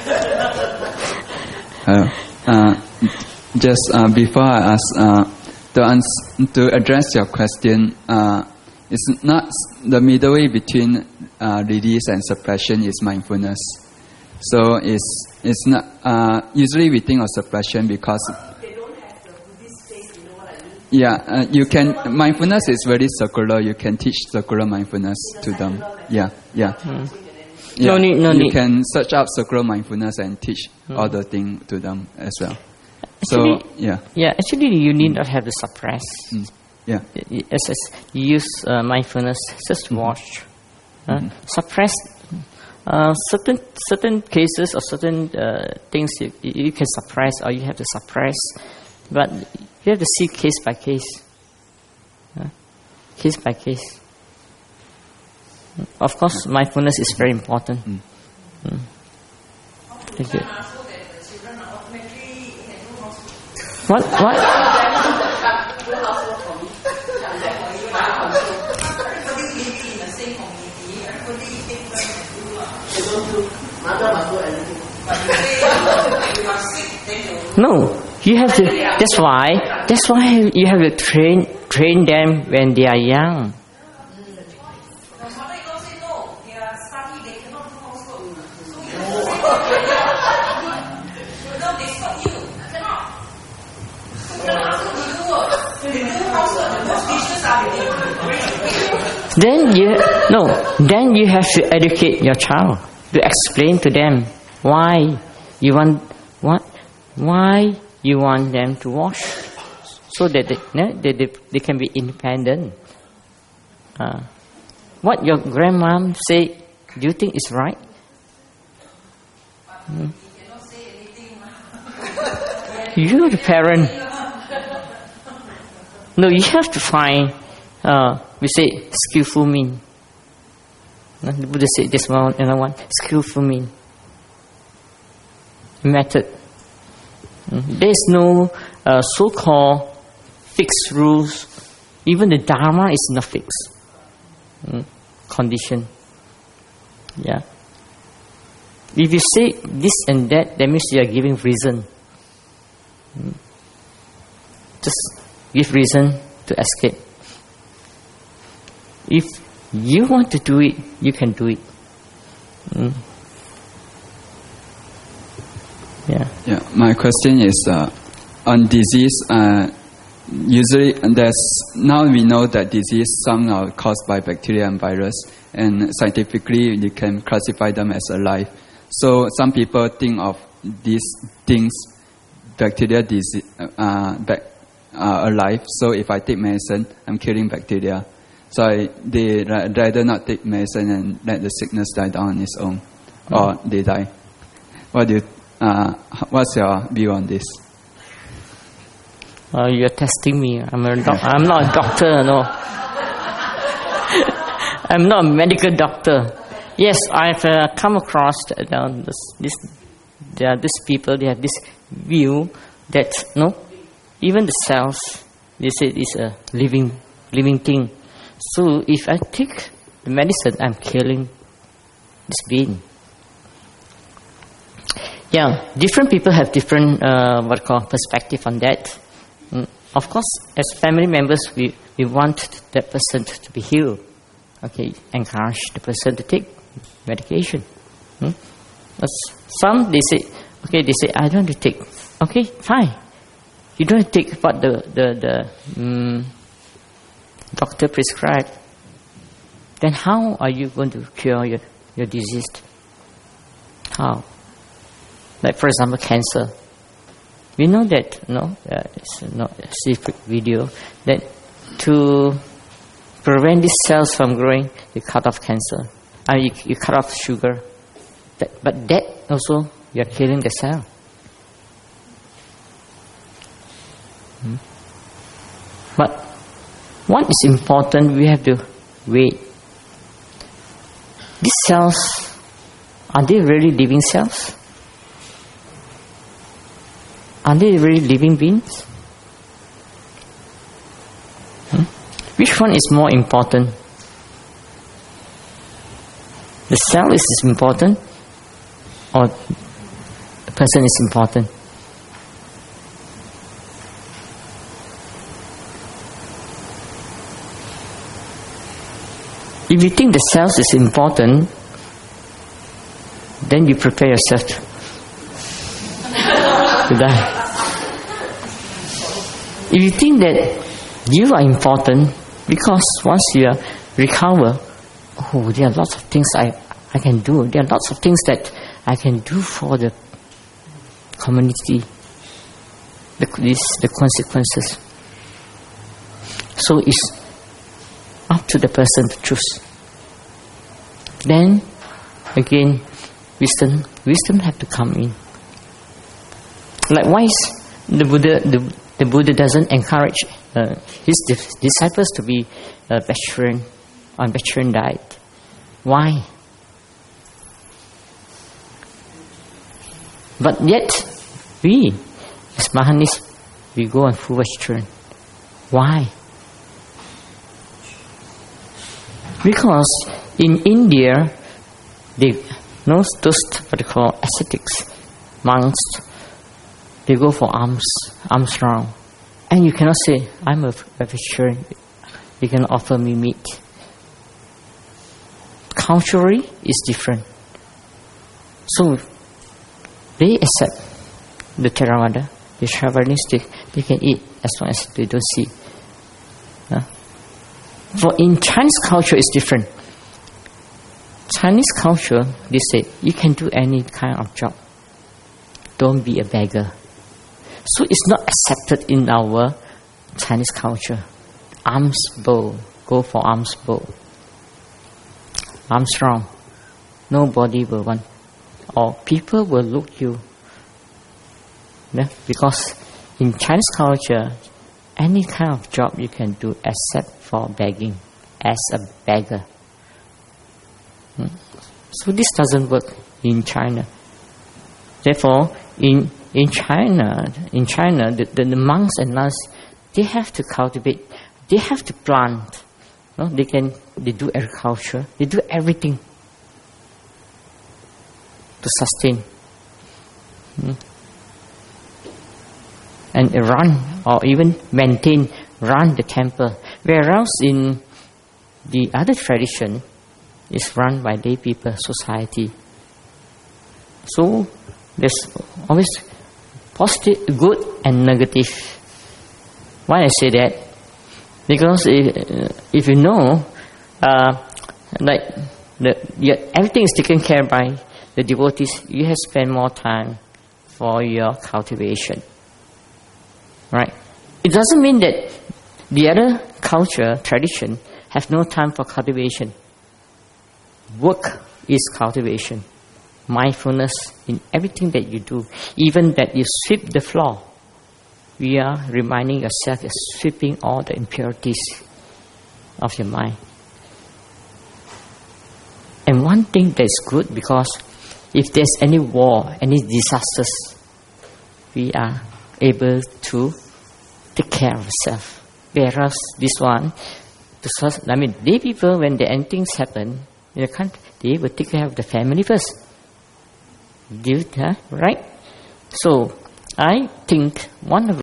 uh, uh, Just uh, before I ask, uh, to, ans- to address your question, uh, it's not the middle way between uh, release and suppression is mindfulness. So it's it's not. Uh, usually we think of suppression because they don't have the Buddhist face. You know what I mean? yeah, uh, you can. Mindfulness is very circular. You can teach circular mindfulness to them. Yeah, yeah. Mm. yeah. No need, no you need. can search up circular mindfulness and teach Mm. all the thing to them as well. Actually, so yeah, yeah. Actually, you need not have to suppress. mm. yeah. As, as you use uh, mindfulness, just Mm-hmm. watch. Uh, Mm-hmm. Suppress uh, certain certain cases or certain uh, things you, you can suppress or you have to suppress, but you have to see case by case. Uh, case by case. Of course, mindfulness is very important. Mm. Mm. Thank you. What? What? No, you have to. That's why. That's why you have to train train them when they are young. Then you no. Then you have to educate your child to explain to them why you want what why you want them to wash, so that they they, they, they can be independent. Uh, what your grandmom say, do you think is right? Hmm? You're the parent. No, you have to find. Uh, we say skillful mean. The Buddha said this one, another one. Skillful mean. Method. Mm. There is no uh, so-called fixed rules. Even the Dharma is not fixed. Mm. Condition. Yeah. If you say this and that, that means you are giving reason. Mm. Just give reason to escape. If you want to do it, you can do it. Mm. Yeah. Yeah. My question is uh, on disease. Uh, usually, there's now we know that disease some are caused by bacteria and virus, and scientifically you can classify them as alive. So some people think of these things, bacteria disease, uh, bac- uh, alive. So if I take medicine, I'm killing bacteria. So I, they ra- rather not take medicine and let the sickness die down on its own, mm. or they die. What do you, uh, what's your view on this? Uh, you're testing me. I'm a doc- I'm not a doctor, no. I'm not a medical doctor. Yes, I've uh, come across uh, this, this, there are these people, they have this view that, no, even the cells, they say it's a living, living thing. So if I take the medicine, I'm killing this being. Yeah, different people have different, uh, what I call, perspective on that. Mm. Of course, as family members, we, we want that person to be healed. Okay, encourage the person to take medication. Mm. But some, they say, okay, they say, I don't want to take. Okay, fine. You don't take what the, the, the um, doctor prescribed. Then how are you going to cure your, your disease? How? Like, for example, cancer. We know that, no, uh, it's not a secret video, that to prevent these cells from growing, you cut off cancer. I mean, you, you cut off sugar. That, but that also, you're killing the cell. Hmm? But what is important, we have to wait. These cells, are they really living cells? Are they really living beings? Hmm? Which one is more important? The cell is important, or the person is important? If you think the cells is important, then you prepare yourself to to die. If you think that you are important, because once you are recover, oh, there are lots of things I, I can do. There are lots of things that I can do for the community. The, this, the consequences. So it's up to the person to choose. Then, again, wisdom, wisdom have to come in. Likewise, the Buddha, the, the Buddha doesn't encourage uh, his disciples to be a vegetarian on vegetarian diet. Why? But yet, we, as Mahanis, we go on full vegetarian. Why? Because in India, they, those, those what they call ascetics, monks, they go for alms, alms round. And you cannot say, I'm a vegetarian, you can offer me meat. Culturally, it's different. So, they accept the Theravada, the Shaivanistic, they can eat as long as they don't see. Huh? For in Chinese culture, it's different. Chinese culture, they say, you can do any kind of job. Don't be a beggar. So it's not accepted in our Chinese culture. Alms bowl, go for alms bowl. Alms round. Nobody will want. Or people will look you. Yeah? Because in Chinese culture, any kind of job you can do except for begging, as a beggar. Hmm? So this doesn't work in China. Therefore, in in China, in China, the, the, the monks and nuns, they have to cultivate, they have to plant. No? They can, they do agriculture, they do everything to sustain. Hmm? And run, or even maintain, run the temple. Whereas in the other tradition, is run by lay people, society. So there's always positive, good and negative. Why I say that? Because if, if you know, uh, like the, your, everything is taken care by the devotees, you have spent more time for your cultivation. Right? It doesn't mean that the other culture, tradition, have no time for cultivation. Work is cultivation. Mindfulness in everything that you do. Even that you sweep the floor. we are reminding yourself, you're sweeping all the impurities of your mind. And one thing that's good, because if there's any war, any disasters, we are able to take care of ourselves. Whereas this one, I mean, they people, when the things happen in the country, they will take care of the family first. Do you, huh? Right? So, I think one of